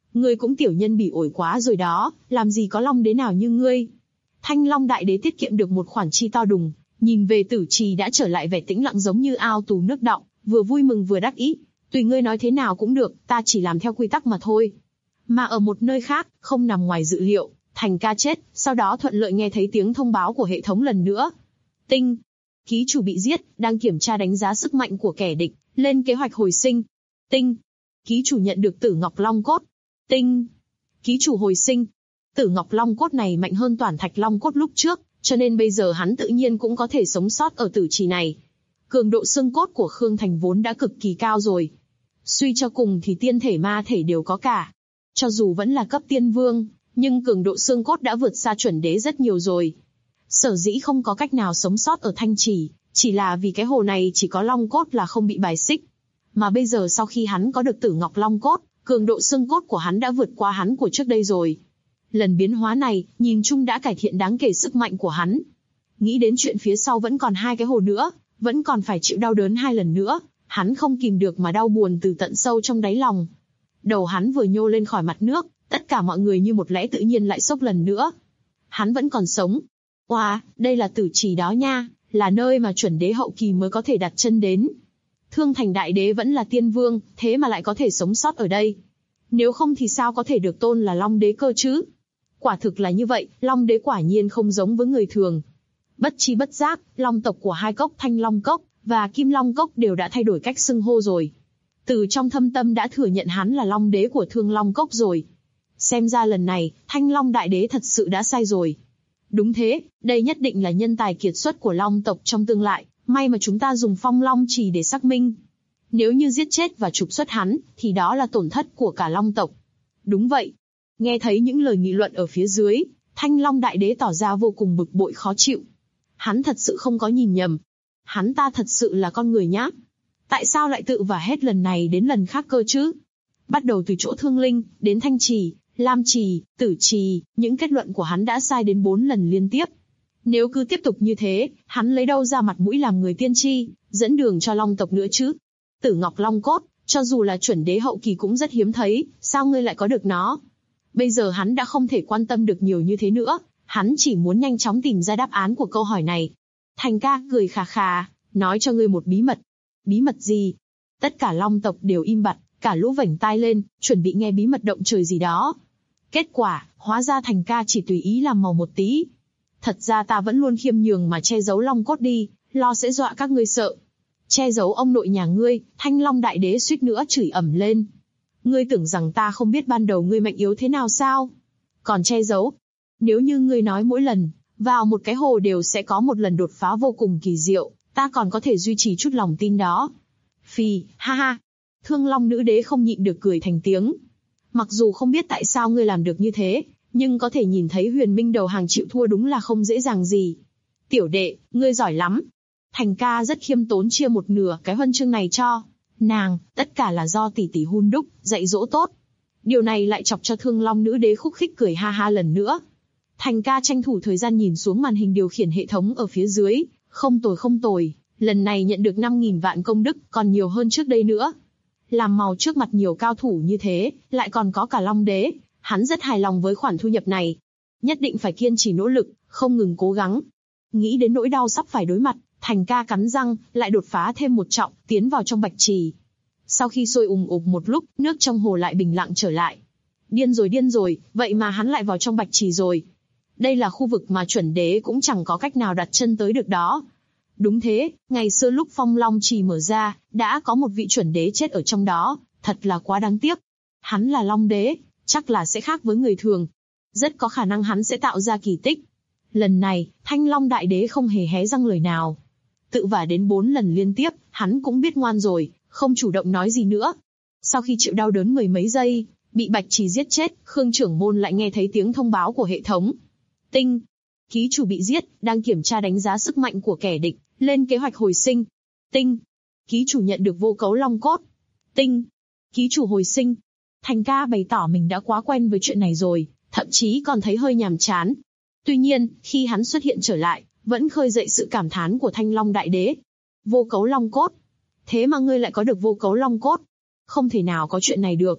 Ngươi cũng tiểu nhân bỉ ổi quá rồi đó, làm gì có long đế nào như ngươi. Thanh Long Đại Đế tiết kiệm được một khoản chi to đùng, nhìn về Tử Trì đã trở lại vẻ tĩnh lặng giống như ao tù nước đọng, vừa vui mừng vừa đắc ý. Tùy ngươi nói thế nào cũng được, ta chỉ làm theo quy tắc mà thôi. Mà ở một nơi khác, không nằm ngoài dự liệu, Thành Ca chết, sau đó thuận lợi nghe thấy tiếng thông báo của hệ thống lần nữa. Tinh. Ký chủ bị giết, đang kiểm tra đánh giá sức mạnh của kẻ địch, lên kế hoạch hồi sinh. Tinh. Ký chủ nhận được Tử Ngọc Long Cốt. Tinh. Ký chủ hồi sinh. Tử Ngọc Long Cốt này mạnh hơn Toản Thạch Long Cốt lúc trước, cho nên bây giờ hắn tự nhiên cũng có thể sống sót ở Tử Trì này. Cường độ xương cốt của Khương Thành vốn đã cực kỳ cao rồi. Suy cho cùng thì tiên thể ma thể đều có cả. Cho dù vẫn là cấp tiên vương, nhưng cường độ xương cốt đã vượt xa chuẩn đế rất nhiều rồi. Sở dĩ không có cách nào sống sót ở Thanh Trì, chỉ là vì cái hồ này chỉ có Long Cốt là không bị bài xích. Mà bây giờ sau khi hắn có được Tử Ngọc Long Cốt, cường độ xương cốt của hắn đã vượt qua hắn của trước đây rồi. Lần biến hóa này, nhìn chung đã cải thiện đáng kể sức mạnh của hắn. Nghĩ đến chuyện phía sau vẫn còn 2 cái hồ nữa, vẫn còn phải chịu đau đớn 2 lần nữa, hắn không kìm được mà đau buồn từ tận sâu trong đáy lòng. Đầu hắn vừa nhô lên khỏi mặt nước, tất cả mọi người như một lẽ tự nhiên lại sốc lần nữa. Hắn vẫn còn sống. Oa, đây là Tử Trì đó nha, là nơi mà chuẩn đế hậu kỳ mới có thể đặt chân đến. Thương Thành Đại Đế vẫn là tiên vương, thế mà lại có thể sống sót ở đây. Nếu không thì sao có thể được tôn là Long Đế cơ chứ? Quả thực là như vậy, Long Đế quả nhiên không giống với người thường. Bất chi bất giác, Long tộc của 2 cốc Thanh Long Cốc và Kim Long Cốc đều đã thay đổi cách xưng hô rồi. Từ trong thâm tâm đã thừa nhận hắn là Long Đế của Thương Long Cốc rồi. Xem ra lần này, Thanh Long Đại Đế thật sự đã sai rồi. Đúng thế, đây nhất định là nhân tài kiệt xuất của Long tộc trong tương lai, may mà chúng ta dùng Phong Long Trì để xác minh. Nếu như giết chết và trục xuất hắn, thì đó là tổn thất của cả Long tộc. Đúng vậy. Nghe thấy những lời nghị luận ở phía dưới, Thanh Long Đại Đế tỏ ra vô cùng bực bội khó chịu. Hắn thật sự không có nhìn nhầm. Hắn ta thật sự là con người nhá. Tại sao lại tự vả hết lần này đến lần khác cơ chứ? Bắt đầu từ chỗ Thương Linh, đến Thanh Trì, Lam Trì, Tử Trì, những kết luận của hắn đã sai đến 4 lần liên tiếp. Nếu cứ tiếp tục như thế, hắn lấy đâu ra mặt mũi làm người tiên tri, dẫn đường cho Long tộc nữa chứ? Tử Ngọc Long Cốt, cho dù là chuẩn đế hậu kỳ cũng rất hiếm thấy, sao ngươi lại có được nó? Bây giờ hắn đã không thể quan tâm được nhiều như thế nữa, hắn chỉ muốn nhanh chóng tìm ra đáp án của câu hỏi này. Thành Ca cười khà khà, nói cho ngươi một bí mật. Bí mật gì? Tất cả Long tộc đều im bặt, cả lũ vểnh tai lên, chuẩn bị nghe bí mật động trời gì đó. Kết quả, hóa ra Thành Ca chỉ tùy ý làm màu một tí. Thật ra ta vẫn luôn khiêm nhường mà che giấu Long Cốt đi, lo sẽ dọa các ngươi sợ. Che giấu ông nội nhà ngươi, Thanh Long Đại Đế suýt nữa chửi ầm lên. Ngươi tưởng rằng ta không biết ban đầu ngươi mạnh yếu thế nào sao? Còn che giấu? Nếu như ngươi nói mỗi lần, vào một cái hồ đều sẽ có một lần đột phá vô cùng kỳ diệu, ta còn có thể duy trì chút lòng tin đó. Phì, ha ha. Thương Long Nữ Đế không nhịn được cười thành tiếng. Mặc dù không biết tại sao ngươi làm được như thế, nhưng có thể nhìn thấy Huyền Minh đầu hàng chịu thua đúng là không dễ dàng gì. Tiểu đệ, ngươi giỏi lắm. Thành Ca rất khiêm tốn chia một nửa cái huân chương này cho nàng, tất cả là do tỷ tỷ hun đúc, dạy dỗ tốt. Điều này lại chọc cho Thương Long Nữ Đế khúc khích cười ha ha lần nữa. Thành Ca tranh thủ thời gian nhìn xuống màn hình điều khiển hệ thống ở phía dưới, không tồi không tồi, lần này nhận được 5.000 vạn công đức, còn nhiều hơn trước đây nữa. Làm màu trước mặt nhiều cao thủ như thế, lại còn có cả Long Đế, hắn rất hài lòng với khoản thu nhập này. Nhất định phải kiên trì nỗ lực, không ngừng cố gắng. Nghĩ đến nỗi đau sắp phải đối mặt, Thành Ca cắn răng, lại đột phá thêm một trọng, tiến vào trong Bạch Trì. Sau khi sôi ùp một lúc, nước trong hồ lại bình lặng trở lại. Điên rồi, vậy mà hắn lại vào trong Bạch Trì rồi. Đây là khu vực mà chuẩn đế cũng chẳng có cách nào đặt chân tới được đó. Đúng thế, ngày xưa lúc Phong Long Trì mở ra, đã có một vị chuẩn đế chết ở trong đó, thật là quá đáng tiếc. Hắn là Long Đế, chắc là sẽ khác với người thường. Rất có khả năng hắn sẽ tạo ra kỳ tích. Lần này, Thanh Long Đại Đế không hề hé răng lời nào. Tự vả đến 4 lần liên tiếp, hắn cũng biết ngoan rồi, không chủ động nói gì nữa. Sau khi chịu đau đớn 10 mấy giây, bị Bạch Trì giết chết, Khương trưởng môn lại nghe thấy tiếng thông báo của hệ thống. Tinh. Ký chủ bị giết, đang kiểm tra đánh giá sức mạnh của kẻ địch, lên kế hoạch hồi sinh. Tinh. Ký chủ nhận được vô cấu Long Cốt. Tinh. Ký chủ hồi sinh. Thành Ca bày tỏ mình đã quá quen với chuyện này rồi, thậm chí còn thấy hơi nhàm chán. Tuy nhiên, khi hắn xuất hiện trở lại, vẫn khơi dậy sự cảm thán của Thanh Long Đại Đế. Vô cấu Long Cốt. Thế mà ngươi lại có được vô cấu Long Cốt. Không thể nào có chuyện này được.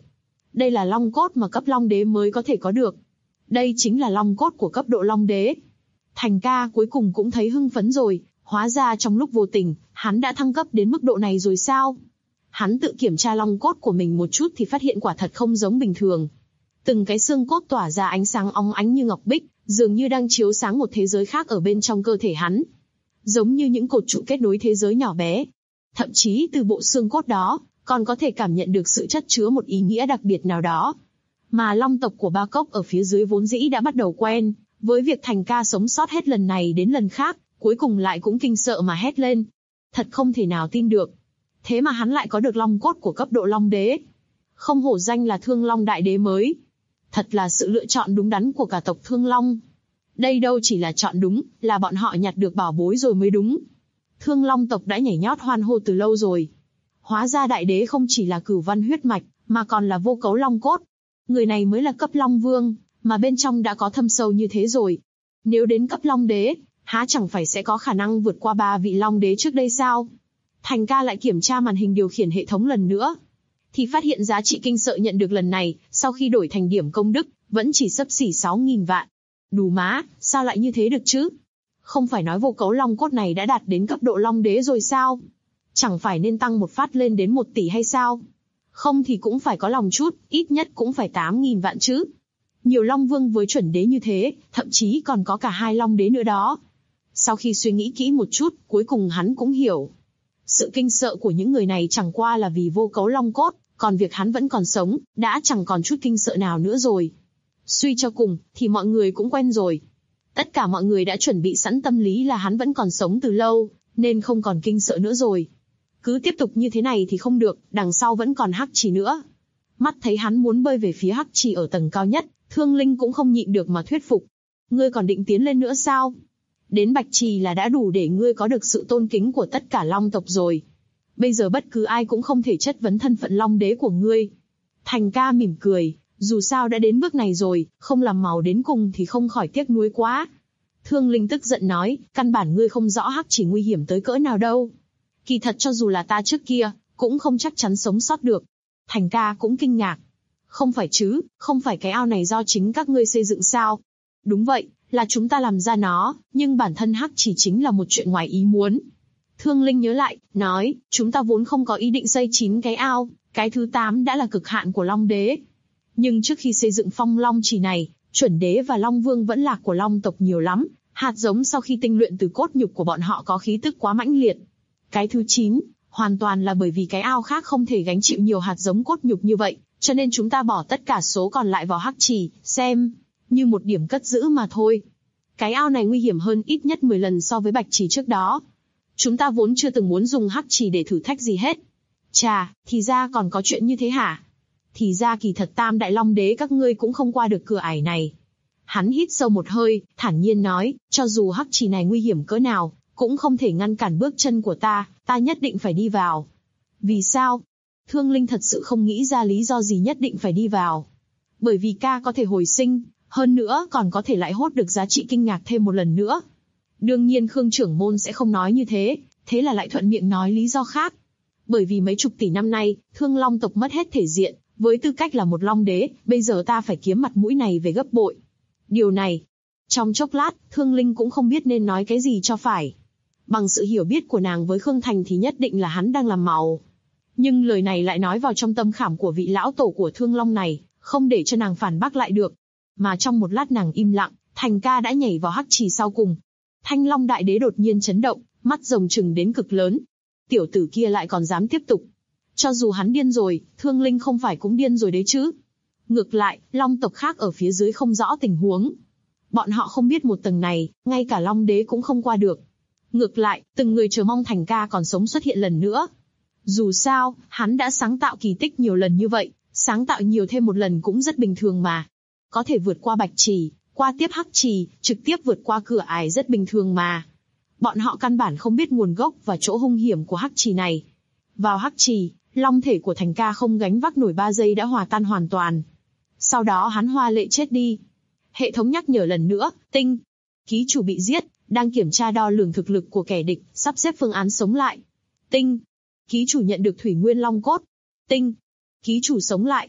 Đây là long cốt mà cấp long đế mới có thể có được. Đây chính là long cốt của cấp độ long đế. Thành ca cuối cùng cũng thấy hưng phấn rồi, hóa ra trong lúc vô tình, hắn đã thăng cấp đến mức độ này rồi sao? Hắn tự kiểm tra long cốt của mình một chút thì phát hiện quả thật không giống bình thường. Từng cái xương cốt tỏa ra ánh sáng óng ánh như ngọc bích, dường như đang chiếu sáng một thế giới khác ở bên trong cơ thể hắn. Giống như những cột trụ kết nối thế giới nhỏ bé. Thậm chí từ bộ xương cốt đó, còn có thể cảm nhận được sự chất chứa một ý nghĩa đặc biệt nào đó. Mà long tộc của Ba Cốc ở phía dưới vốn dĩ đã bắt đầu quen với việc Thành ca sống sót hết lần này đến lần khác, cuối cùng lại cũng kinh sợ mà hét lên. Thật không thể nào tin được. Thế mà hắn lại có được long cốt của cấp độ long đế. Không hổ danh là Thương Long Đại Đế mới. Thật là sự lựa chọn đúng đắn của cả tộc Thương Long. Đây đâu chỉ là chọn đúng, là bọn họ nhặt được bảo bối rồi mới đúng. Thương Long tộc đã nhảy nhót hoan hô từ lâu rồi. Hóa ra Đại Đế không chỉ là Cửu Văn huyết mạch, mà còn là Vô Cấu Long cốt. Người này mới là cấp Long Vương, mà bên trong đã có thâm sâu như thế rồi. Nếu đến cấp Long Đế, há chẳng phải sẽ có khả năng vượt qua 3 vị Long Đế trước đây sao? Thành ca lại kiểm tra màn hình điều khiển hệ thống lần nữa, thì phát hiện giá trị kinh sợ nhận được lần này, sau khi đổi thành điểm công đức, vẫn chỉ xấp xỉ 6.000 vạn. Đù má, sao lại như thế được chứ? Không phải nói Vô Cấu Long cốt này đã đạt đến cấp độ Long Đế rồi sao? Chẳng phải nên tăng một phát lên đến 1 tỷ hay sao? Không thì cũng phải có lòng chút, ít nhất cũng phải 8.000 vạn chứ. Nhiều Long Vương với chuẩn đế như thế, thậm chí còn có cả 2 Long Đế nữa đó. Sau khi suy nghĩ kỹ một chút, cuối cùng hắn cũng hiểu. Sự kinh sợ của những người này chẳng qua là vì Vô Cấu Long cốt, còn việc hắn vẫn còn sống, đã chẳng còn chút kinh sợ nào nữa rồi. Suy cho cùng, thì mọi người cũng quen rồi. Tất cả mọi người đã chuẩn bị sẵn tâm lý là hắn vẫn còn sống từ lâu, nên không còn kinh sợ nữa rồi. Cứ tiếp tục như thế này thì không được, đằng sau vẫn còn Hắc Trì nữa. Mắt thấy hắn muốn bơi về phía Hắc Trì ở tầng cao nhất, Thương Linh cũng không nhịn được mà thuyết phục. Ngươi còn định tiến lên nữa sao? Đến Bạch Trì là đã đủ để ngươi có được sự tôn kính của tất cả Long tộc rồi. Bây giờ bất cứ ai cũng không thể chất vấn thân phận Long Đế của ngươi. Thành ca mỉm cười, dù sao đã đến bước này rồi, không làm màu đến cùng thì không khỏi tiếc nuối quá. Thương Linh tức giận nói, căn bản ngươi không rõ Hắc Trì nguy hiểm tới cỡ nào đâu. Kỳ thật cho dù là ta trước kia, cũng không chắc chắn sống sót được. Thành ca cũng kinh ngạc. Không phải chứ, không phải cái ao này do chính các ngươi xây dựng sao? Đúng vậy, là chúng ta làm ra nó, nhưng bản thân Hắc Trì chính là một chuyện ngoài ý muốn. Thương Linh nhớ lại, nói, chúng ta vốn không có ý định xây 9 cái ao, cái thứ 8 đã là cực hạn của Long Đế. Nhưng trước khi xây dựng Phong Long Trì này, chuẩn đế và Long Vương vẫn lạc của Long tộc nhiều lắm, hạt giống sau khi tinh luyện từ cốt nhục của bọn họ có khí tức quá mãnh liệt. Cái thứ 9, hoàn toàn là bởi vì cái ao khác không thể gánh chịu nhiều hạt giống cốt nhục như vậy, cho nên chúng ta bỏ tất cả số còn lại vào Hắc Trì, xem như một điểm cất giữ mà thôi. Cái ao này nguy hiểm hơn ít nhất 10 lần so với Bạch Trì trước đó. Chúng ta vốn chưa từng muốn dùng Hắc Trì để thử thách gì hết. Chà, thì ra còn có chuyện như thế hả? Thì ra kỳ thật Tam Đại Long Đế các ngươi cũng không qua được cửa ải này. Hắn hít sâu một hơi, thản nhiên nói, cho dù Hắc Trì này nguy hiểm cỡ nào, cũng không thể ngăn cản bước chân của ta nhất định phải đi vào. Vì sao? Thương Linh thật sự không nghĩ ra lý do gì nhất định phải đi vào. Bởi vì ca có thể hồi sinh, hơn nữa còn có thể lại hốt được giá trị kinh ngạc thêm một lần nữa. Đương nhiên Khương trưởng môn sẽ không nói như thế, thế là lại thuận miệng nói lý do khác. Bởi vì mấy chục tỷ năm nay, Thương Long tộc mất hết thể diện, với tư cách là một Long Đế, bây giờ ta phải kiếm mặt mũi này về gấp bội. Điều này, trong chốc lát, Thương Linh cũng không biết nên nói cái gì cho phải. Bằng sự hiểu biết của nàng với Khương Thành thì nhất định là hắn đang làm màu. Nhưng lời này lại nói vào trong tâm khảm của vị lão tổ của Thương Long này, không để cho nàng phản bác lại được. Mà trong một lát nàng im lặng, Thành ca đã nhảy vào Hắc Trì sau cùng. Thanh Long Đại Đế đột nhiên chấn động, mắt rồng trừng đến cực lớn. Tiểu tử kia lại còn dám tiếp tục. Cho dù hắn điên rồi, Thương Linh không phải cũng điên rồi đấy chứ. Ngược lại, Long tộc khác ở phía dưới không rõ tình huống. Bọn họ không biết một tầng này, ngay cả Long Đế cũng không qua được. Ngược lại, từng người chờ mong Thành ca còn sống xuất hiện lần nữa. Dù sao, hắn đã sáng tạo kỳ tích nhiều lần như vậy, sáng tạo nhiều thêm một lần cũng rất bình thường mà. Có thể vượt qua Bạch Trì, qua tiếp Hắc Trì, trực tiếp vượt qua cửa ải rất bình thường mà. Bọn họ căn bản không biết nguồn gốc và chỗ hung hiểm của Hắc Trì này. Vào Hắc Trì, long thể của Thành ca không gánh vác nổi 3 giây đã hòa tan hoàn toàn. Sau đó hắn hoa lệ chết đi. Hệ thống nhắc nhở lần nữa, Tinh. Ký chủ bị giết, đang kiểm tra đo lường thực lực của kẻ địch, sắp xếp phương án sống lại. Tinh. Ký chủ nhận được Thủy Nguyên Long Cốt. Tinh. Ký chủ sống lại.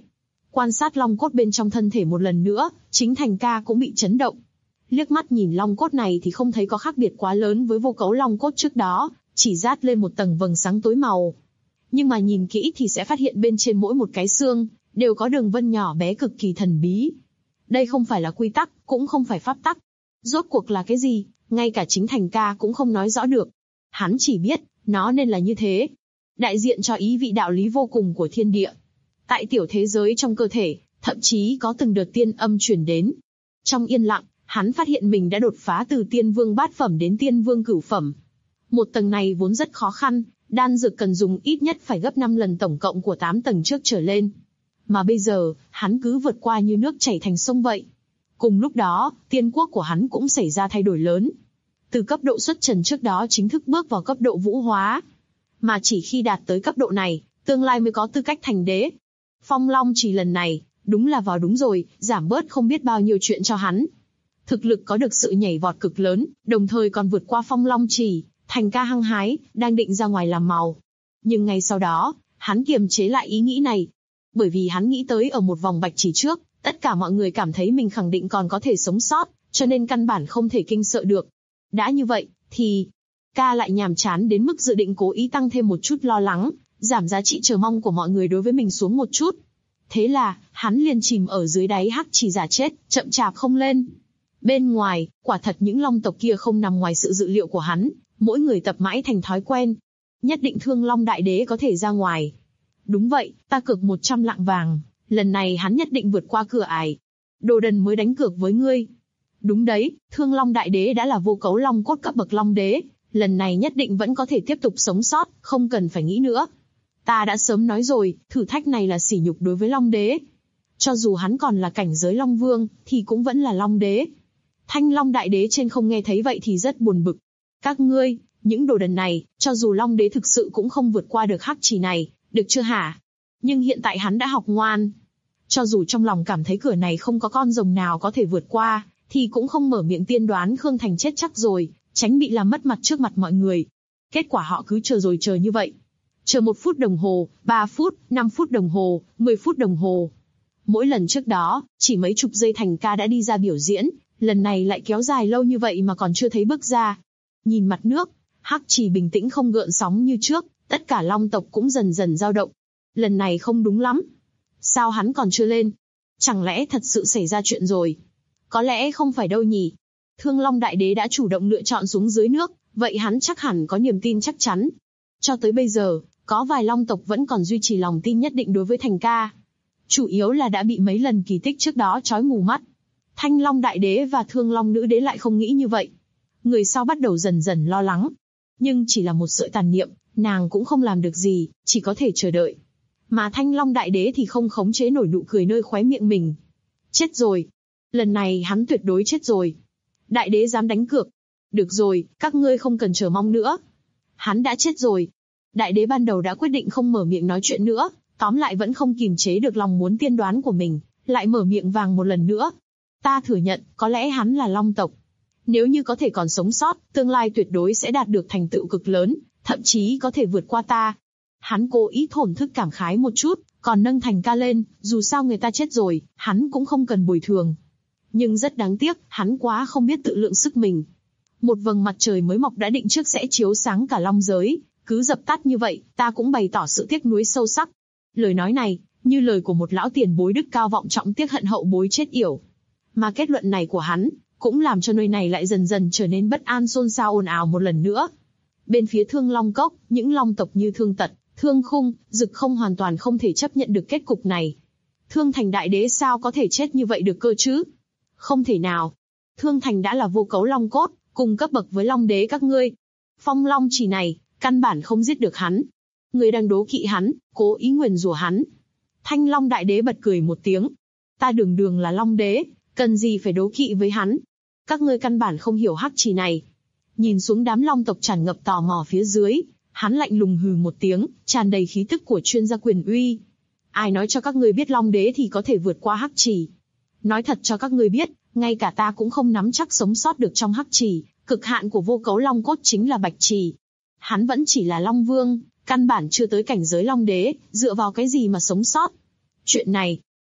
Quan sát long cốt bên trong thân thể một lần nữa, chính Thành ca cũng bị chấn động. Liếc mắt nhìn long cốt này thì không thấy có khác biệt quá lớn với vô cấu long cốt trước đó, chỉ dát lên một tầng vầng sáng tối màu. Nhưng mà nhìn kỹ thì sẽ phát hiện bên trên mỗi một cái xương, đều có đường vân nhỏ bé cực kỳ thần bí. Đây không phải là quy tắc, cũng không phải pháp tắc. Rốt cuộc là cái gì, ngay cả chính Thành ca cũng không nói rõ được. Hắn chỉ biết, nó nên là như thế. Đại diện cho ý vị đạo lý vô cùng của thiên địa. Tại tiểu thế giới trong cơ thể, thậm chí có từng đợt tiên âm truyền đến. Trong yên lặng, hắn phát hiện mình đã đột phá từ tiên vương bát phẩm đến tiên vương cửu phẩm. Một tầng này vốn rất khó khăn, đan dược cần dùng ít nhất phải gấp 5 lần tổng cộng của 8 tầng trước trở lên. Mà bây giờ, hắn cứ vượt qua như nước chảy thành sông vậy. Cùng lúc đó, tiên quốc của hắn cũng xảy ra thay đổi lớn. Từ cấp độ xuất trần trước đó chính thức bước vào cấp độ vũ hóa. Mà chỉ khi đạt tới cấp độ này, tương lai mới có tư cách thành đế. Phong Long Chỉ lần này, đúng là vào đúng rồi, giảm bớt không biết bao nhiêu chuyện cho hắn. Thực lực có được sự nhảy vọt cực lớn, đồng thời còn vượt qua Phong Long Chỉ, Thành ca hăng hái, đang định ra ngoài làm màu. Nhưng ngay sau đó, hắn kiềm chế lại ý nghĩ này. Bởi vì hắn nghĩ tới ở một vòng bạch chỉ trước, tất cả mọi người cảm thấy mình khẳng định còn có thể sống sót, cho nên căn bản không thể kinh sợ được. Đã như vậy, thì ca lại nhàm chán đến mức dự định cố ý tăng thêm một chút lo lắng, giảm giá trị chờ mong của mọi người đối với mình xuống một chút. Thế là, hắn liền chìm ở dưới đáy hắc chỉ giả chết, chậm chạp không lên. Bên ngoài, quả thật những long tộc kia không nằm ngoài sự dự liệu của hắn, mỗi người tập mãi thành thói quen. Nhất định Thương Long Đại Đế có thể ra ngoài. Đúng vậy, ta cược 100 lạng vàng, lần này hắn nhất định vượt qua cửa ải. Đồ đần mới đánh cược với ngươi. Đúng đấy, Thương Long Đại Đế đã là vô cấu long cốt cấp bậc long đế, lần này nhất định vẫn có thể tiếp tục sống sót, không cần phải nghĩ nữa. Ta đã sớm nói rồi, thử thách này là sỉ nhục đối với long đế. Cho dù hắn còn là cảnh giới long vương, thì cũng vẫn là long đế. Thanh Long Đại Đế trên không nghe thấy vậy thì rất buồn bực. Các ngươi, những đồ đần này, cho dù long đế thực sự cũng không vượt qua được hắc chỉ này, được chưa hả? Nhưng hiện tại hắn đã học ngoan. Cho dù trong lòng cảm thấy cửa này không có con rồng nào có thể vượt qua, thì cũng không mở miệng tiên đoán Khương Thành chết chắc rồi, tránh bị làm mất mặt trước mặt mọi người. Kết quả họ cứ chờ rồi chờ như vậy. Chờ 1 phút đồng hồ, 3 phút, 5 phút đồng hồ, 10 phút đồng hồ. Mỗi lần trước đó, chỉ mấy chục giây Thành ca đã đi ra biểu diễn, lần này lại kéo dài lâu như vậy mà còn chưa thấy bước ra. Nhìn mặt nước, hắc chỉ bình tĩnh không gợn sóng như trước, tất cả long tộc cũng dần dần dao động. Lần này không đúng lắm. Sao hắn còn chưa lên? Chẳng lẽ thật sự xảy ra chuyện rồi? Có lẽ không phải đâu nhỉ. Thương Long Đại Đế đã chủ động lựa chọn xuống dưới nước, vậy hắn chắc hẳn có niềm tin chắc chắn. Cho tới bây giờ, có vài long tộc vẫn còn duy trì lòng tin nhất định đối với Thành ca. Chủ yếu là đã bị mấy lần kỳ tích trước đó chói mù mắt. Thanh Long Đại Đế và Thương Long Nữ Đế lại không nghĩ như vậy. Người sau bắt đầu dần dần lo lắng. Nhưng chỉ là một sợi tàn niệm, nàng cũng không làm được gì, chỉ có thể chờ đợi. Mà Thanh Long Đại Đế thì không khống chế nổi nụ cười nơi khóe miệng mình. Chết rồi. Lần này hắn tuyệt đối chết rồi. Đại Đế dám đánh cược. Được rồi, các ngươi không cần chờ mong nữa. Hắn đã chết rồi. Đại Đế ban đầu đã quyết định không mở miệng nói chuyện nữa, tóm lại vẫn không kìm chế được lòng muốn tiên đoán của mình, lại mở miệng vàng một lần nữa. Ta thừa nhận, có lẽ hắn là long tộc. Nếu như có thể còn sống sót, tương lai tuyệt đối sẽ đạt được thành tựu cực lớn, thậm chí có thể vượt qua ta. Hắn cố ý thổn thức cảm khái một chút, còn nâng Thành ca lên, dù sao người ta chết rồi, hắn cũng không cần bồi thường. Nhưng rất đáng tiếc, hắn quá không biết tự lượng sức mình. Một vầng mặt trời mới mọc đã định trước sẽ chiếu sáng cả long giới, cứ dập tắt như vậy, ta cũng bày tỏ sự tiếc nuối sâu sắc. Lời nói này, như lời của một lão tiền bối đức cao vọng trọng tiếc hận hậu bối chết yểu. Mà kết luận này của hắn, cũng làm cho nơi này lại dần dần trở nên bất an xôn xao ồn ào một lần nữa. Bên phía Thương Long Cốc, những long tộc như Thương Tật, Thương Khung, Dực Không hoàn toàn không thể chấp nhận được kết cục này. Thương Thành Đại Đế sao có thể chết như vậy được cơ chứ? Không thể nào. Thương Thành đã là vô cấu long cốt, cùng cấp bậc với long đế các ngươi. Phong Long Chỉ này, căn bản không giết được hắn. Người đang đố kỵ hắn, cố ý nguyền rủa hắn. Thanh Long Đại Đế bật cười một tiếng. Ta đường đường là long đế, cần gì phải đố kỵ với hắn? Các ngươi căn bản không hiểu hắc chỉ này. Nhìn xuống đám long tộc tràn ngập tò mò phía dưới, hắn lạnh lùng hừ một tiếng, tràn đầy khí tức của chuyên gia quyền uy. Ai nói cho các ngươi biết long đế thì có thể vượt qua hắc chỉ? Nói thật cho các ngươi biết, ngay cả ta cũng không nắm chắc sống sót được trong hắc chỉ, cực hạn của vô cấu long cốt chính là bạch chỉ. Hắn vẫn chỉ là long vương, căn bản chưa tới cảnh giới long đế, dựa vào cái gì mà sống sót? Chuyện này,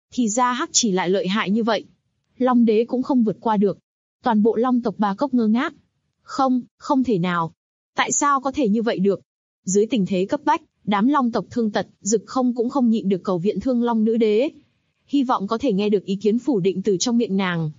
Thì ra hắc chỉ lại lợi hại như vậy. Long đế cũng không vượt qua được. Toàn bộ Long tộc Ba Cốc ngơ ngác. Không, không thể nào. Tại sao có thể như vậy được? Dưới tình thế cấp bách, đám Long tộc Thương Tật, Dực Không cũng không nhịn được cầu viện Thương Long nữ đế. Hy vọng có thể nghe được ý kiến phủ định từ trong miệng nàng.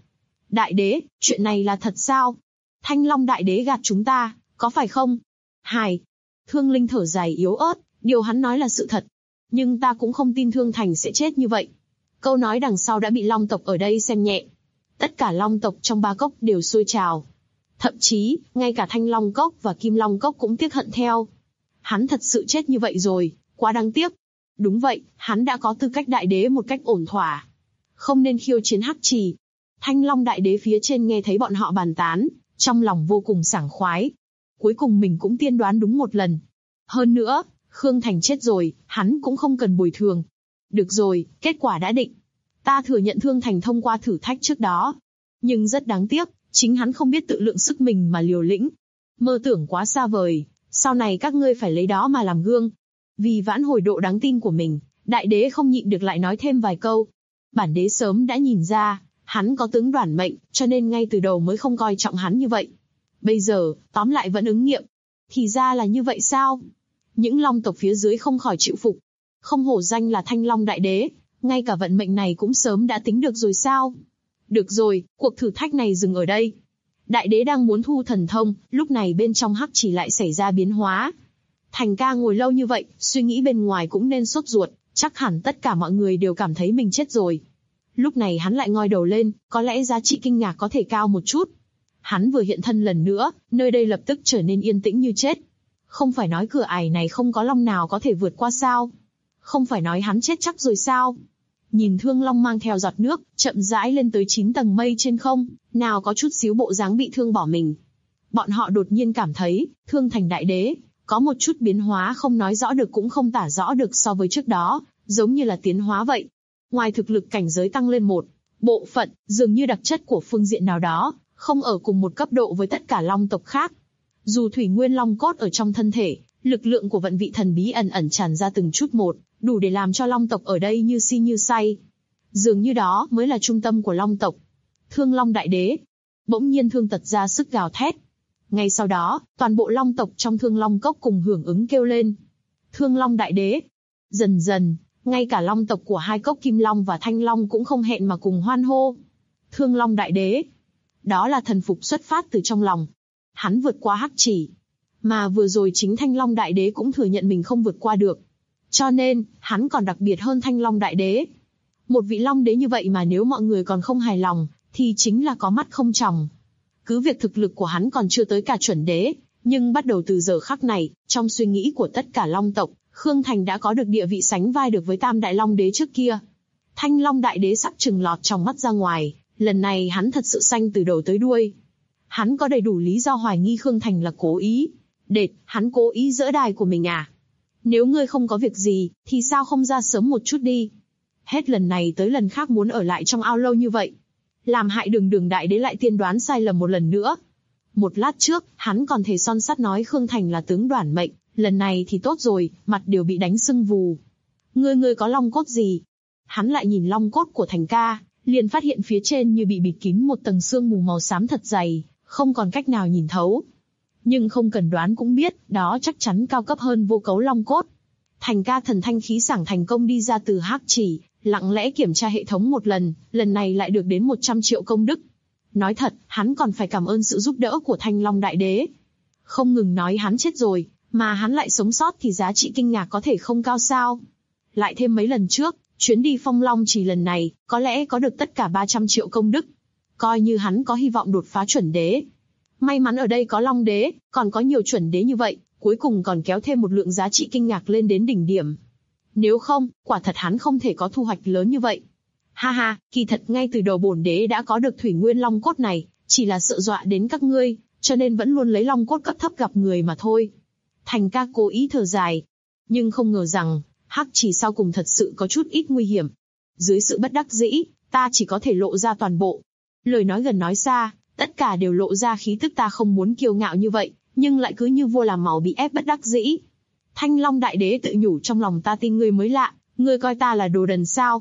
Đại đế, chuyện này là thật sao? Thanh Long đại đế gạt chúng ta, có phải không? Hài. Thương Linh thở dài yếu ớt, điều hắn nói là sự thật. Nhưng ta cũng không tin Thương Thành sẽ chết như vậy. Câu nói đằng sau đã bị Long tộc ở đây xem nhẹ. Tất cả Long tộc trong Ba Cốc đều sôi trào. Thậm chí, ngay cả Thanh Long Cốc và Kim Long Cốc cũng tiếc hận theo. Hắn thật sự chết như vậy rồi, quá đáng tiếc. Đúng vậy, hắn đã có tư cách đại đế một cách ổn thỏa. Không nên khiêu chiến hắc trì. Thanh Long đại đế phía trên nghe thấy bọn họ bàn tán, trong lòng vô cùng sảng khoái. Cuối cùng mình cũng tiên đoán đúng một lần. Hơn nữa, Khương Thành chết rồi, hắn cũng không cần bồi thường. Được rồi, kết quả đã định. Ta thừa nhận Thương Thành thông qua thử thách trước đó. Nhưng rất đáng tiếc, chính hắn không biết tự lượng sức mình mà liều lĩnh. Mơ tưởng quá xa vời, sau này các ngươi phải lấy đó mà làm gương. Vì vãn hồi độ đáng tin của mình, đại đế không nhịn được lại nói thêm vài câu. Bản đế sớm đã nhìn ra, hắn có tướng đoản mệnh, cho nên ngay từ đầu mới không coi trọng hắn như vậy. Bây giờ, tóm lại vẫn ứng nghiệm. Thì ra là như vậy sao? Những Long tộc phía dưới không khỏi chịu phục. Không hổ danh là Thanh Long đại đế, ngay cả vận mệnh này cũng sớm đã tính được rồi sao? Được rồi, cuộc thử thách này dừng ở đây. Đại đế đang muốn thu thần thông, lúc này bên trong hắc chỉ lại xảy ra biến hóa. Thành ca ngồi lâu như vậy, suy nghĩ bên ngoài cũng nên sốt ruột, chắc hẳn tất cả mọi người đều cảm thấy mình chết rồi. Lúc này hắn lại ngoi đầu lên, có lẽ giá trị kinh ngạc có thể cao một chút. Hắn vừa hiện thân lần nữa, nơi đây lập tức trở nên yên tĩnh như chết. Không phải nói cửa ải này không có long nào có thể vượt qua sao? Không phải nói hắn chết chắc rồi sao? Nhìn Thương Long mang theo giọt nước, chậm rãi lên tới 9 tầng mây trên không, nào có chút xíu bộ dáng bị thương bỏ mình. Bọn họ đột nhiên cảm thấy, Thương Thành đại đế, có một chút biến hóa không nói rõ được cũng không tả rõ được so với trước đó, giống như là tiến hóa vậy. Ngoài thực lực cảnh giới tăng lên một bộ phận, dường như đặc chất của phương diện nào đó, không ở cùng một cấp độ với tất cả Long tộc khác. Dù Thủy Nguyên Long cốt ở trong thân thể, lực lượng của vận vị thần bí ẩn ẩn tràn ra từng chút một, đủ để làm cho Long tộc ở đây như si như say. Dường như đó mới là trung tâm của Long tộc. Thương Long đại đế. Bỗng nhiên Thương Tật ra sức gào thét. Ngay sau đó, toàn bộ Long tộc trong Thương Long cốc cùng hưởng ứng kêu lên. Thương Long đại đế. Dần dần, ngay cả Long tộc của hai cốc Kim Long và Thanh Long cũng không hẹn mà cùng hoan hô. Thương Long đại đế. Đó là thần phục xuất phát từ trong lòng. Hắn vượt qua hắc chỉ. Mà vừa rồi chính Thanh Long đại đế cũng thừa nhận mình không vượt qua được. Cho nên, hắn còn đặc biệt hơn Thanh Long đại đế. Một vị Long đế như vậy mà nếu mọi người còn không hài lòng, thì chính là có mắt không tròng. Cứ việc thực lực của hắn còn chưa tới cả chuẩn đế, nhưng bắt đầu từ giờ khắc này, trong suy nghĩ của tất cả Long tộc, Khương Thành đã có được địa vị sánh vai được với Tam Đại Long đế trước kia. Thanh Long đại đế sắc trừng lọt trong mắt ra ngoài, lần này hắn thật sự xanh từ đầu tới đuôi. Hắn có đầy đủ lý do hoài nghi Khương Thành là cố ý. Đệt, hắn cố ý dỡ đài của mình à? Nếu ngươi không có việc gì, thì sao không ra sớm một chút đi? Hết lần này tới lần khác muốn ở lại trong ao lâu như vậy. Làm hại Đường đại đế lại tiên đoán sai lầm một lần nữa. Một lát trước, hắn còn thể son sắt nói Khương Thành là tướng đoản mệnh, lần này thì tốt rồi, mặt đều bị đánh sưng vù. Ngươi có long cốt gì? Hắn lại nhìn long cốt của Thành ca, liền phát hiện phía trên như bị bịt kín một tầng sương mù màu xám thật dày, không còn cách nào nhìn thấu. Nhưng không cần đoán cũng biết, đó chắc chắn cao cấp hơn vô cấu long cốt. Thành ca thần thanh khí sảng thành công đi ra từ hắc chỉ, lặng lẽ kiểm tra hệ thống một lần này lại được đến 100 triệu công đức. Nói thật, hắn còn phải cảm ơn sự giúp đỡ của Thanh Long đại đế. Không ngừng nói hắn chết rồi, mà hắn lại sống sót thì giá trị kinh ngạc có thể không cao sao. Lại thêm mấy lần trước, chuyến đi Phong Long chỉ lần này, có lẽ có được tất cả 300 triệu công đức. Coi như hắn có hy vọng đột phá chuẩn đế. May mắn ở đây có Long đế, còn có nhiều chuẩn đế như vậy, cuối cùng còn kéo thêm một lượng giá trị kinh ngạc lên đến đỉnh điểm. Nếu không, quả thật hắn không thể có thu hoạch lớn như vậy. Ha ha, kỳ thật ngay từ đầu bổn đế đã có được Thủy Nguyên Long cốt này, chỉ là sợ dọa đến các ngươi, cho nên vẫn luôn lấy Long cốt cấp thấp gặp người mà thôi. Thành ca cố ý thở dài, nhưng không ngờ rằng, hắc chỉ sau cùng thật sự có chút ít nguy hiểm. Dưới sự bất đắc dĩ, ta chỉ có thể lộ ra toàn bộ. Lời nói gần nói xa, tất cả đều lộ ra khí tức ta không muốn kiêu ngạo như vậy, nhưng lại cứ như vua làm màu bị ép bất đắc dĩ. Thanh Long đại đế tự nhủ trong lòng ta tin ngươi mới lạ, ngươi coi ta là đồ đần sao?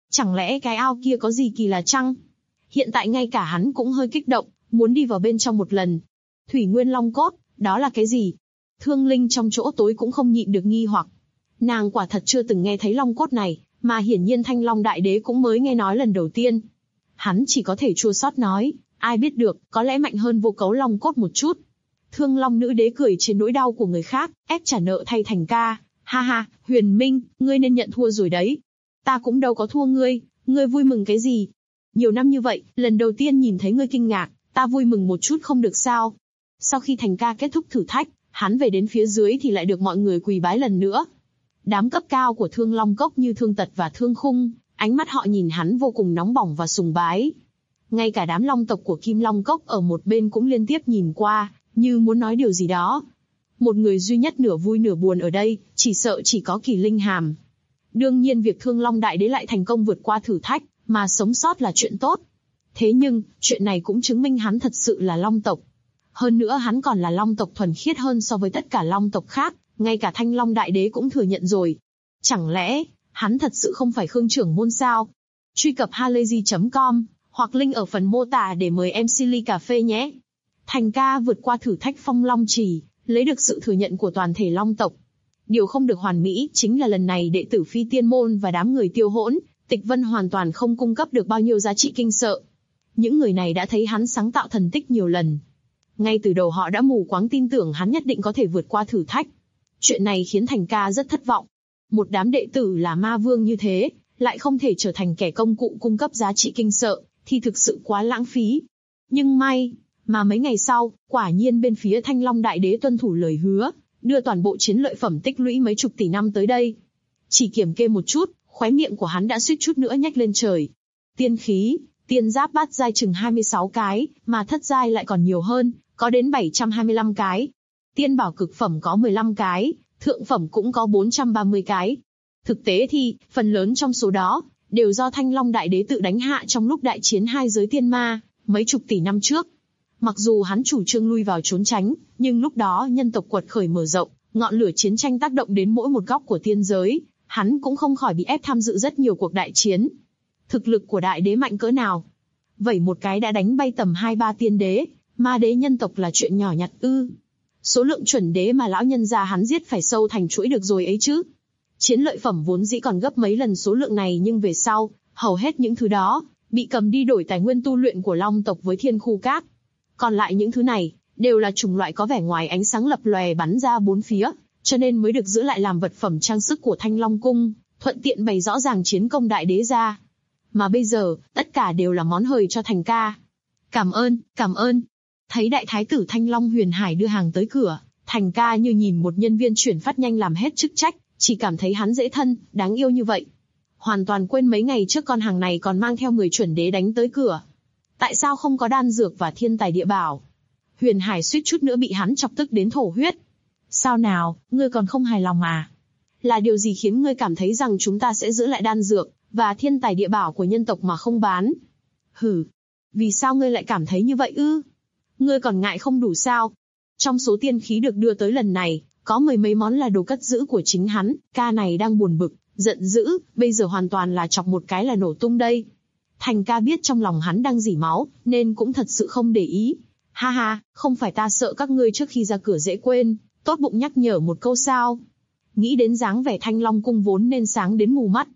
Chẳng lẽ cái ao kia có gì kỳ lạ chăng? Hiện tại ngay cả hắn cũng hơi kích động, muốn đi vào bên trong một lần. Thủy Nguyên Long cốt, đó là cái gì? Thương Linh trong chỗ tối cũng không nhịn được nghi hoặc. Nàng quả thật chưa từng nghe thấy long cốt này, mà hiển nhiên Thanh Long Đại Đế cũng mới nghe nói lần đầu tiên. Hắn chỉ có thể chua xót nói, ai biết được, có lẽ mạnh hơn Vô Cấu Long cốt một chút. Thương Long Nữ Đế cười trên nỗi đau của người khác, ép trả nợ thay Thành ca. Ha ha, Huyền Minh, ngươi nên nhận thua rồi đấy. Ta cũng đâu có thua ngươi vui mừng cái gì? Nhiều năm như vậy, lần đầu tiên nhìn thấy ngươi kinh ngạc, ta vui mừng một chút không được sao? Sau khi Thành ca kết thúc thử thách, hắn về đến phía dưới thì lại được mọi người quỳ bái lần nữa. Đám cấp cao của Thương Long Cốc như Thương Tật và Thương Khung, ánh mắt họ nhìn hắn vô cùng nóng bỏng và sùng bái. Ngay cả đám long tộc của Kim Long Cốc ở một bên cũng liên tiếp nhìn qua, như muốn nói điều gì đó. Một người duy nhất nửa vui nửa buồn ở đây, chỉ sợ chỉ có Kỳ Linh Hàm. Đương nhiên việc Thương Long Đại Đế lại thành công vượt qua thử thách, mà sống sót là chuyện tốt. Thế nhưng, chuyện này cũng chứng minh hắn thật sự là long tộc. Hơn nữa hắn còn là long tộc thuần khiết hơn so với tất cả long tộc khác, ngay cả Thanh Long Đại Đế cũng thừa nhận rồi. Chẳng lẽ, hắn thật sự không phải Khương trưởng môn sao? Truy cập halayzi.com, hoặc link ở phần mô tả để mời MC ly cà phê nhé. Thành ca vượt qua thử thách Phong Long Trì, lấy được sự thừa nhận của toàn thể long tộc. Điều không được hoàn mỹ chính là lần này đệ tử Phi Tiên Môn và đám người Tiêu Hỗn, Tịch Vân hoàn toàn không cung cấp được bao nhiêu giá trị kinh sợ. Những người này đã thấy hắn sáng tạo thần tích nhiều lần. Ngay từ đầu họ đã mù quáng tin tưởng hắn nhất định có thể vượt qua thử thách. Chuyện này khiến Thành ca rất thất vọng. Một đám đệ tử là ma vương như thế, lại không thể trở thành kẻ công cụ cung cấp giá trị kinh sợ, thì thực sự quá lãng phí. Nhưng may, mà mấy ngày sau, quả nhiên bên phía Thanh Long Đại Đế tuân thủ lời hứa, đưa toàn bộ chiến lợi phẩm tích lũy mấy chục tỷ năm tới đây. Chỉ kiểm kê một chút, khóe miệng của hắn đã suýt chút nữa nhếch lên trời. Tiên khí, tiên giáp bát giai chừng 26 cái, mà thất giai lại còn nhiều hơn, có đến 725 cái. Tiên bảo cực phẩm có 15 cái, thượng phẩm cũng có 430 cái. Thực tế thì, phần lớn trong số đó, đều do Thanh Long Đại Đế tự đánh hạ trong lúc đại chiến hai giới tiên ma, mấy chục tỷ năm trước. Mặc dù hắn chủ trương lui vào trốn tránh, nhưng lúc đó nhân tộc quật khởi mở rộng, ngọn lửa chiến tranh tác động đến mỗi một góc của tiên giới, hắn cũng không khỏi bị ép tham dự rất nhiều cuộc đại chiến. Thực lực của đại đế mạnh cỡ nào? Vậy một cái đã đánh bay tầm 2-3 tiên đế, ma đế nhân tộc là chuyện nhỏ nhặt ư? Số lượng chuẩn đế mà lão nhân gia hắn giết phải sâu thành chuỗi được rồi ấy chứ. Chiến lợi phẩm vốn dĩ còn gấp mấy lần số lượng này, nhưng về sau, hầu hết những thứ đó bị cầm đi đổi tài nguyên tu luyện của long tộc với thiên khu các. Còn lại những thứ này đều là chủng loại có vẻ ngoài ánh sáng lập lòe bắn ra bốn phía, cho nên mới được giữ lại làm vật phẩm trang sức của Thanh Long cung, thuận tiện bày rõ ràng chiến công đại đế ra. Mà bây giờ, tất cả đều là món hời cho Thành ca. Cảm ơn. Thấy đại thái tử Thanh Long Huyền Hải đưa hàng tới cửa, Thành ca như nhìn một nhân viên chuyển phát nhanh làm hết chức trách, chỉ cảm thấy hắn dễ thân, đáng yêu như vậy. Hoàn toàn quên mấy ngày trước con hàng này còn mang theo 10 chuẩn đế đánh tới cửa. Tại sao không có đan dược và thiên tài địa bảo? Huyền Hải suýt chút nữa bị hắn chọc tức đến thổ huyết. Sao nào, ngươi còn không hài lòng à? Là điều gì khiến ngươi cảm thấy rằng chúng ta sẽ giữ lại đan dược và thiên tài địa bảo của nhân tộc mà không bán? Hừ, vì sao ngươi lại cảm thấy như vậy ư? Ngươi còn ngại không đủ sao? Trong số tiên khí được đưa tới lần này, có mười mấy món là đồ cất giữ của chính hắn, ca này đang buồn bực, giận dữ, bây giờ hoàn toàn là chọc một cái là nổ tung đây. Thành ca biết trong lòng hắn đang rỉ máu, nên cũng thật sự không để ý. Ha ha, không phải ta sợ các ngươi trước khi ra cửa dễ quên, tốt bụng nhắc nhở một câu sao. Nghĩ đến dáng vẻ Thanh Long cung vốn nên sáng đến mù mắt.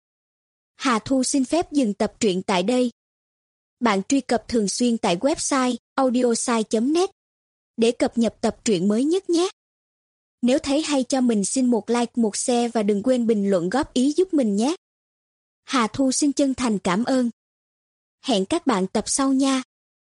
Hà Thu xin phép dừng tập truyện tại đây. Bạn truy cập thường xuyên tại website audiosai.net để cập nhật tập truyện mới nhất nhé. Nếu thấy hay cho mình xin một like, một share và đừng quên bình luận góp ý giúp mình nhé. Hà Thu xin chân thành cảm ơn. Hẹn các bạn tập sau nha.